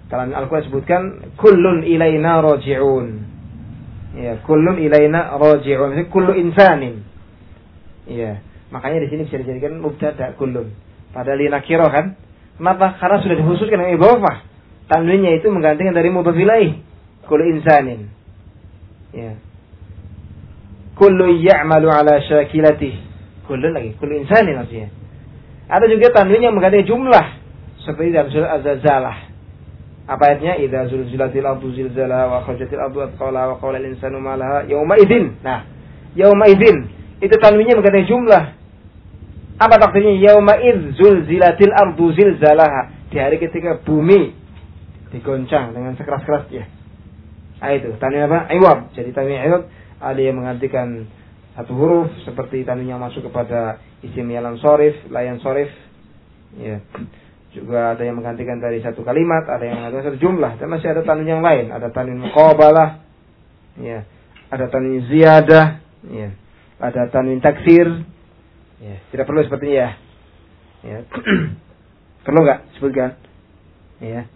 Dalam Al-Quran disebutkan kullun ilaina raji'un. Ya, kullun ilaina raji'un. Maksudnya kullu insanin. Ya, makanya di sini bisa dijadikan mubtada kullun. Padahal li nakirah kan? Kenapa? Karena sudah dikhususkan dengan idhofah. Tanwinnya itu menggantikan dari mudhof ilaih. Kullu insanin. Ya. Kullu ya'malu ala syakilatihi. Kullun lagi, kullu insanin maksudnya. Ada juga tanwin yang menggantikan jumlah. Seperti dalam surah Az-Zalzalah. Apa ayatnya? Idza zulzilatil ardu zilzalaha wa akhrajatil ardu athqalaha wa qala al-insanu ma laha yauma idzin. Nah, yauma idzin itu tanwinnya menggantikan jumlah. Apa takdirnya? Yauma idz zulzilatil ardu zilzalaha. Di hari ketika bumi digoncang dengan sekeras-kerasnya. Ah itu, tanwin apa? Iwab. Jadi tanwin iwab ada yang menggantikan satu huruf seperti tanwin yang masuk kepada isim yalan sorif, layan sorif. Ya. Juga ada yang menggantikan dari satu kalimat, ada yang menggantikan satu jumlah. Dan masih ada tanwin yang lain, ada tanwin muqabalah, ya, ada tanwin ziyadah, ya, ada tanwin taksir. Ya, tidak perlu sepertinya ya. Ya. Perlu enggak sebutkan? Ya.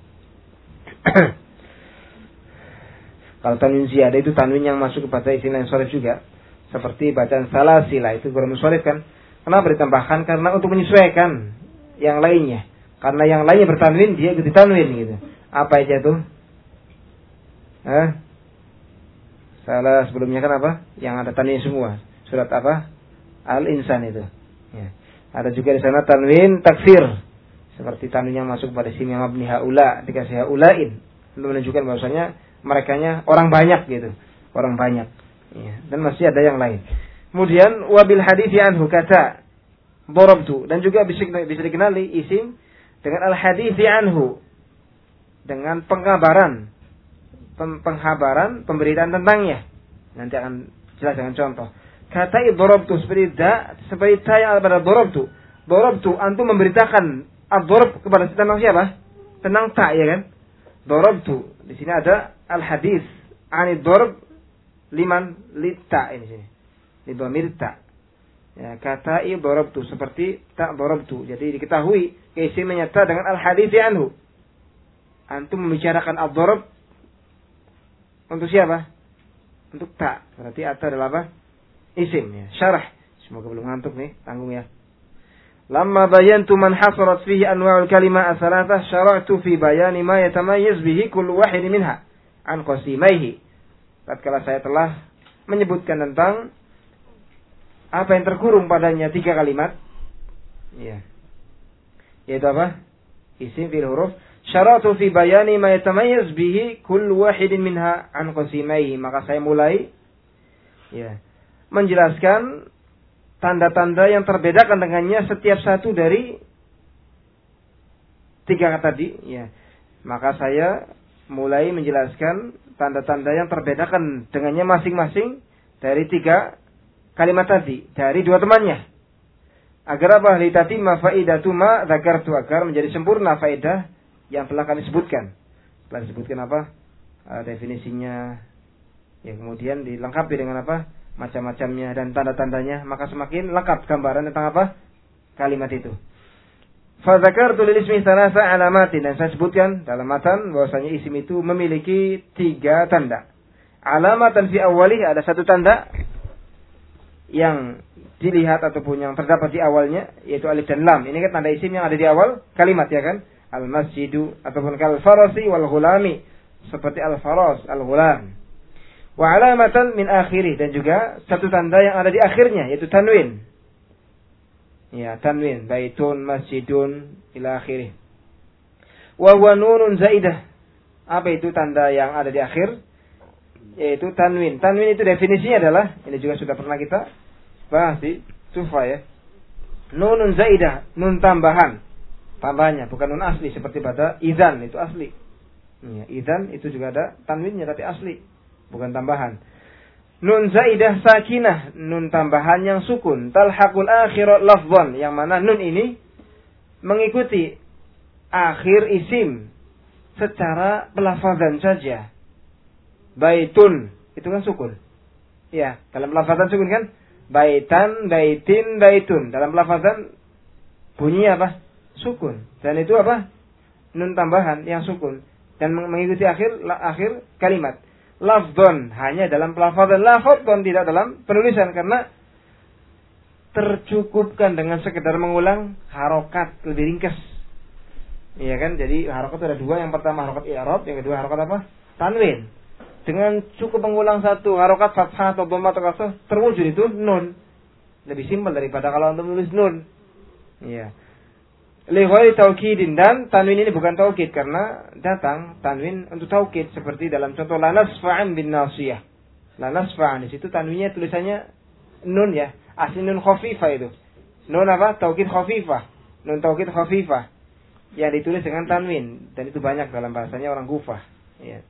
Kalau tanwin ziyadah itu tanwin yang masuk kepada isim layan sorif juga. Seperti bacaan salasila itu guru musharif kan. Kenapa ditambahkan? Karena untuk menyesuaikan yang lainnya. Karena yang lainnya bertanwin, dia ikut ditanwin gitu. Apa aja tuh? Hah? Salah sebelumnya kan apa? Yang ada tanwin semua. Surat apa? Al-Insan itu. Ya. Ada juga di sana tanwin taksir. Seperti tanwin yang masuk pada isim yang mabni haula, dikasih haulain. Untuk menunjukkan bahwasanya merekanya orang banyak gitu. Orang banyak. Ya. Dan masih ada yang lain. Kemudian wabil hadithi anhu kata darabtu, dan juga bisa, bisa dikenali isim dengan al hadithi anhu, dengan pengkabaran, penghabaran, pemberitaan tentangnya. Nanti akan jelas dengan contoh. Kata darabtu seperti da, seperti ta yang ada pada darabtu. Darabtu antum memberitakan ad-darab kepada tentang siapa? Tentang ta, ya kan? Darabtu. Di sini ada al hadis anid darab liman lita ini sini. Di dhamir ta. Ya, kata i darabtu seperti ta darabtu. Jadi diketahui keisimnya ta dengan al hadits anhu. Antum membicarakan ad-darab untuk siapa? Untuk ta. Berarti ata adalah apa? Isim ya. Syarah. Semoga belum ngantuk nih, tanggung ya. Lamma bayantu man hasarat fihi anwa'ul kalimah as-salatah syara'tu fi bayani ma yatamayyiz bihi kullu wahid minha an qasimaihi. Tatkala saya telah menyebutkan tentang apa yang terkurung padanya tiga kalimat, ya, yaitu apa? Isim fil huruf. Syaratu fi bayani ma yatamayyiz bihi kullu wahidin minha an qasimaihi. Maka saya mulai, ya, menjelaskan tanda-tanda yang terbedakan dengannya setiap satu dari tiga kata tadi, ya. Maka saya mulai menjelaskan tanda-tanda yang terbedakan dengannya masing-masing dari tiga kalimat tadi, dari dua temannya. Agar apa? Litatimma faidatu ma dzakartu, agar menjadi sempurna faedah yang telah kami sebutkan. Telah disebutkan apa? Uh, definisinya. Ya, kemudian dilengkapi dengan apa? Macam-macamnya dan tanda-tandanya, maka semakin lengkap gambaran tentang apa? Kalimat itu. Fa dzakartu lil ismi thalatha alamatin, dan saya sebutkan dalam matan bahwasanya isim itu memiliki tiga tanda. Alamatan fi awwalih, ada satu tanda yang dilihat ataupun yang terdapat di awalnya, yaitu alif dan lam. Ini kan tanda isim yang ada di awal kalimat, ya kan? Al-masjidu ataupun kal-farasi wal-ghulami, seperti al-faras, al-ghulam. Wa alamatan min akhirih, dan juga satu tanda yang ada di akhirnya, yaitu tanwin. Ya, tanwin, baitun, masjidun, ila akhirih. Wa huwa nunun zaidah. Apa itu tanda yang ada di akhir? Yaitu tanwin. Tanwin itu definisinya adalah, ini juga sudah pernah kita bahas di Sufa ya. Nunun zaidah, nun tambahan. Tambahannya bukan nun asli seperti pada idzan, itu asli. Ya, idzan itu juga ada tanwinnya tapi asli, bukan tambahan. Nun zaidah sakinah, nun tambahan yang sukun. Talhaqul akhirat lafzan, yang mana nun ini mengikuti akhir isim secara pelafazan saja. Baitun, itu kan sukun. Ya, dalam pelafazan sukun kan? Baitan, baitin, baitun. Dalam pelafazan bunyinya apa? Sukun. Dan itu apa? Nun tambahan yang sukun. dan mengikuti akhir akhir kalimat. Lafdhon hanya dalam pelafazan, lafdhon tidak dalam penulisan karena tercukupkan dengan sekedar mengulang harokat lebih ringkas. Iya kan? Jadi harokat ada dua, yang pertama harokat i'rab, yang kedua harokat apa? Tanwin. Dengan cukup mengulang satu harokat fathah atau dhamma atau kasrah terwujud itu nun. Lebih simpel daripada kalau untuk menulis nun. Iya. Li ghairi taukidin, dan tanwin ini bukan taukid karena datang tanwin untuk taukid seperti dalam contoh la nasfa'an bin nasiyah. La nasfa'an di situ tanwinnya tulisannya nun ya, asli nun khafifah itu. Nun apa? Taukid khafifah. Nun taukid khafifah yang ditulis dengan tanwin, dan itu banyak dalam bahasanya orang Kufah. Ya.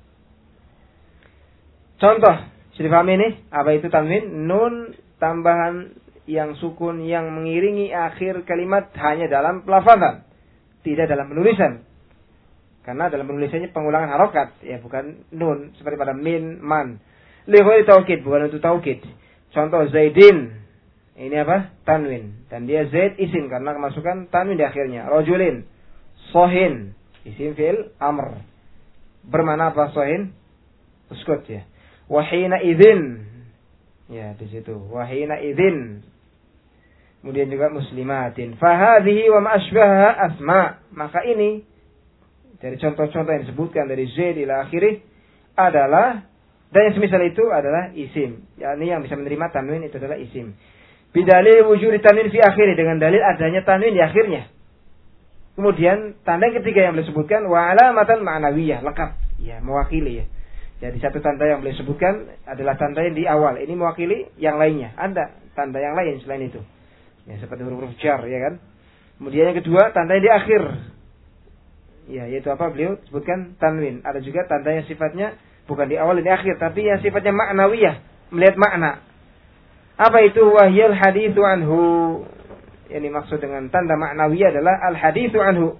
Contoh, sudah paham ini? Apa itu tanwin? Nun tambahan yang sukun yang mengiringi akhir kalimat hanya dalam pelafazan, tidak dalam penulisan. Karena dalam penulisannya pengulangan harokat, ya bukan nun seperti pada min, man. Li ghairi taukid, bukan untuk taukid. Contoh Zaidin, ini apa? Tanwin, dan dia Zaid isim karena kemasukan tanwin di akhirnya. Rajulin, sohin, isim fi'il amr. Bermana apa sohin? Uskut ya. Wahina idzin, ya di situ. Wahina idzin. Kemudian juga muslimatin. Fahadhihi wa ma asbaha asma. Maka ini dari contoh-contoh yang disebutkan dari Zaid ila akhirih adalah, dan yang semisal itu adalah isim. yakni yang bisa menerima tanwin itu adalah isim. Bidalil wujud tanwin fi akhirih, dengan dalil adanya tanwin di akhirnya. Kemudian tanda yang ketiga yang boleh sebutkan wa alamatan ma'nawiyah, lengkap. Ya, mewakili ya. Jadi satu tanda yang boleh sebutkan adalah tanda yang di awal. Ini mewakili yang lainnya. Ada tanda yang lain selain itu. Ya, seperti huruf-huruf jar, ya kan. Kemudian yang kedua, tanda yang di akhir. Ya, yaitu apa? Beliau sebutkan tanwin. Ada juga tanda yang sifatnya bukan di awal dan di akhir, tapi yang sifatnya ma'nawiyah, melihat makna. Apa itu? Wahyal haditsu anhu. Yang dimaksud dengan tanda ma'nawiyah adalah al-haditsu anhu,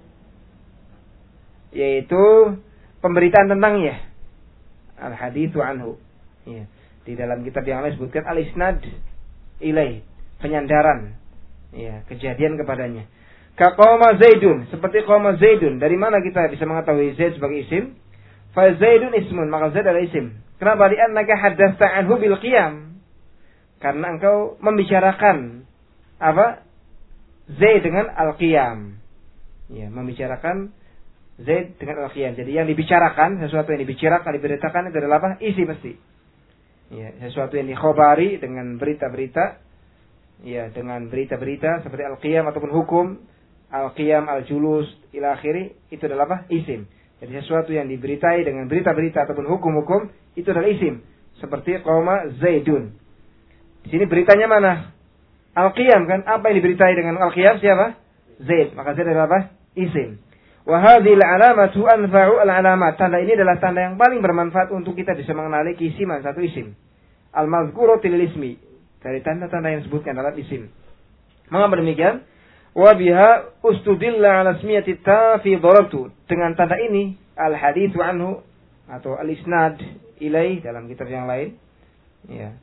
yaitu pemberitaan tentangnya. Al-haditsu anhu. Ya. Di dalam kitab yang lain disebutkan al-isnad ilaih, penyandaran. Ya, kejadian kepadanya. Ka qama Zaidun, seperti qama Zaidun. Dari mana kita bisa mengetahui Zaid sebagai isim? Fa Zaidun ismun, maka Zaid adalah isim. Kenapa? Li'annaka haddatsa anhu bil qiyam. Karena engkau membicarakan apa? Zaid dengan al-qiyam. Ya, membicarakan Zaid dengan al-qiyam. Jadi yang dibicarakan, sesuatu yang dibicarakan, diberitakan itu adalah apa? Isi pasti. Ya, sesuatu yang dikhobari dengan berita-berita. Ya, dengan berita-berita seperti al-qiyam ataupun hukum, al-qiyam, al-julus, ila akhiri, itu adalah apa? Isim. Jadi sesuatu yang diberitai dengan berita-berita ataupun hukum-hukum, itu adalah isim. Seperti qama Zaidun. Di sini beritanya mana? Al-qiyam kan? Apa yang diberitai dengan al-qiyam? Siapa? Zaid. Maka Zaid adalah apa? Isim. Wa hadhil alamatu anfa'u al-alamat. Tanda ini adalah tanda yang paling bermanfaat untuk kita bisa mengenali keisiman satu isim. Al-mazkuratu lil ismi. Dari tanda-tanda yang disebutkan dalam isim. Mengapa demikian? Wa biha ustudilla ala ismiyati ta fi darabtu. Dengan tanda ini al-haditsu anhu atau al-isnad ilai dalam kitab yang lain, ya,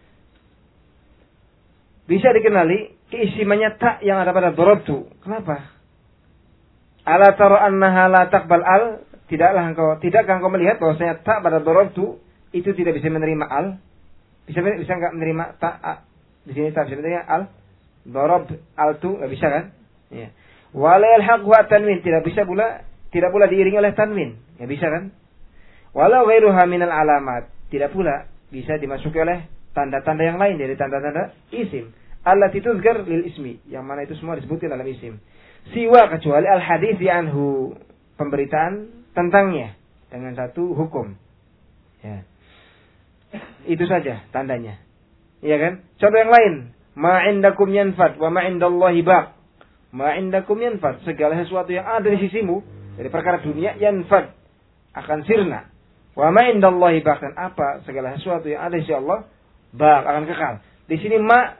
bisa dikenali keisimannya ta yang ada pada darabtu. Kenapa? Ala tara annaha la taqbal al, tidaklah engkau tidakkah engkau melihat bahwasanya ta pada darabtu itu tidak bisa menerima al? Bisa bisa enggak menerima ta? Di sini tak bisa menerima al. Darab al tu enggak bisa kan? Ya. Wala yalhaqu tanwin, tidak bisa pula tidak pula diiringi oleh tanwin. Enggak bisa kan? Wala ghairuha minal alamat, tidak pula bisa dimasuki oleh tanda-tanda yang lain dari tanda-tanda isim. Allati tuzkar lil ismi, yang mana itu semua disebutkan dalam isim. Siwa kecuali al hadits anhu, pemberitaan tentangnya dengan satu hukum. Ya. Itu saja tandanya. Iya kan? Contoh yang lain, ma indakum yanfad wa ma indallahi baq. Ma indakum yanfad, segala sesuatu yang ada di sisimu dari perkara dunia yanfad, akan sirna. Wa ma indallahi baq, dan apa segala sesuatu yang ada di sisi Allah baq, akan kekal. Di sini ma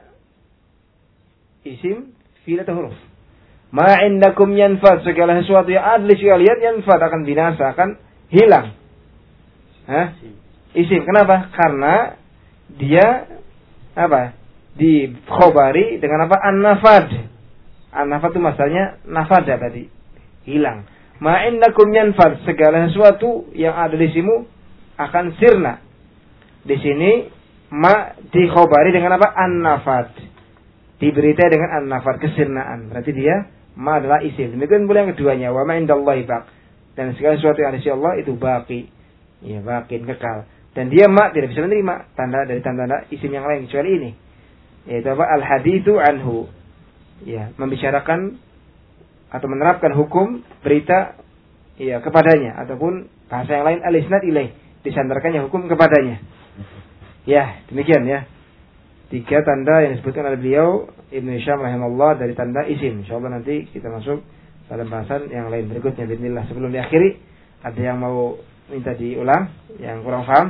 isim fi'il atau huruf. Ma indakum yanfad, segala sesuatu yang ada di sisi kalian yanfad, akan binasa, akan hilang. Hah? Isim. Kenapa? Karena dia apa? Dikhobari dengan apa? An-nafad. An-nafad itu masalahnya nafada tadi, hilang. Ma innakum yanfad, segala sesuatu yang ada di sini akan sirna. Di sini ma dikhobari dengan apa? An-nafad. Diberitai dengan an-nafad, kesirnaan. Berarti dia ma adalah isim. Demikian pula yang keduanya, wa ma indallahi baq. Dan segala sesuatu yang ada di sisi Allah itu baqi. Ya, baqin, kekal. Dan dia ma tidak bisa menerima tanda dari tanda-tanda isim yang lain kecuali ini. Yaitu apa? Al-haditsu anhu. Ya, membicarakan atau menerapkan hukum berita ya kepadanya, ataupun bahasa yang lain al-isnad ilaih, disandarkannya hukum kepadanya. Ya, demikian ya. Tiga tanda yang disebutkan oleh beliau Ibnu Hisham rahimahullah dari tanda isim. Insyaallah nanti kita masuk dalam bahasan yang lain berikutnya bismillah. Sebelum diakhiri, ada yang mau minta diulang yang kurang paham?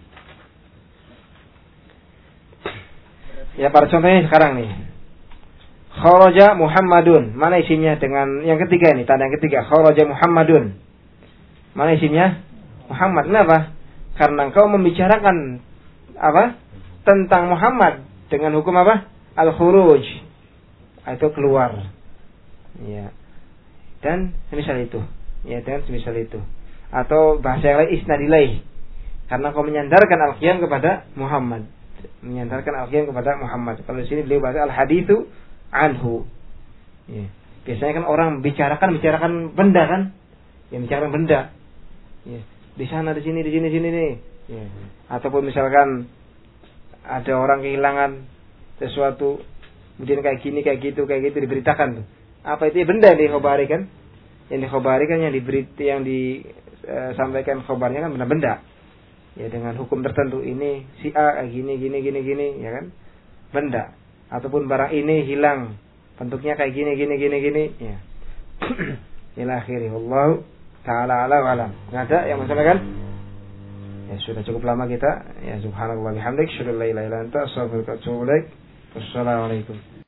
Ya, pada contohnya sekarang nih. Kharaja Muhammadun. Mana isimnya dengan yang ketiga ini, tanda yang ketiga. Kharaja Muhammadun. Mana isimnya? Muhammad. Kenapa? Karena engkau membicarakan apa? Tentang Muhammad dengan hukum apa? Al-khuruj. Itu keluar. Ya. Dan semisal itu. Ya, dan semisal itu. Atau bahasa yang lain isnad ilaih. Karena engkau menyandarkan al-qiyam kepada Muhammad. Menyandarkan al-qiyam kepada Muhammad. Kalau di sini beliau bahasa al-haditsu anhu. Ya. Biasanya kan orang bicarakan bicarakan benda kan? Yang bicarakan benda. Ya. Di sana, di sini, di sini, sini nih. Ya. Ataupun misalkan ada orang kehilangan sesuatu, kemudian kayak gini, kayak gitu, kayak gitu diberitakan tuh. Apa itu? Ya, benda yang dikhabari kan? Yang dikhabari kan yang diberi, yang disampaikan khabarnya kan benda-benda. Ya, dengan hukum tertentu, ini si A kayak gini, gini, gini, gini, ya kan? Benda. Ataupun barang ini hilang, bentuknya kayak gini, gini, gini, gini, ya. Ila akhirih. Wallahu ta'ala ala wa alam. Ada yang menyampaikan? Ya, sudah cukup lama kita. Ya, subhanallah bihamdik, syukur la ilaha illa anta, astaghfiruka wa atubu ilaik. Wassalamualaikum.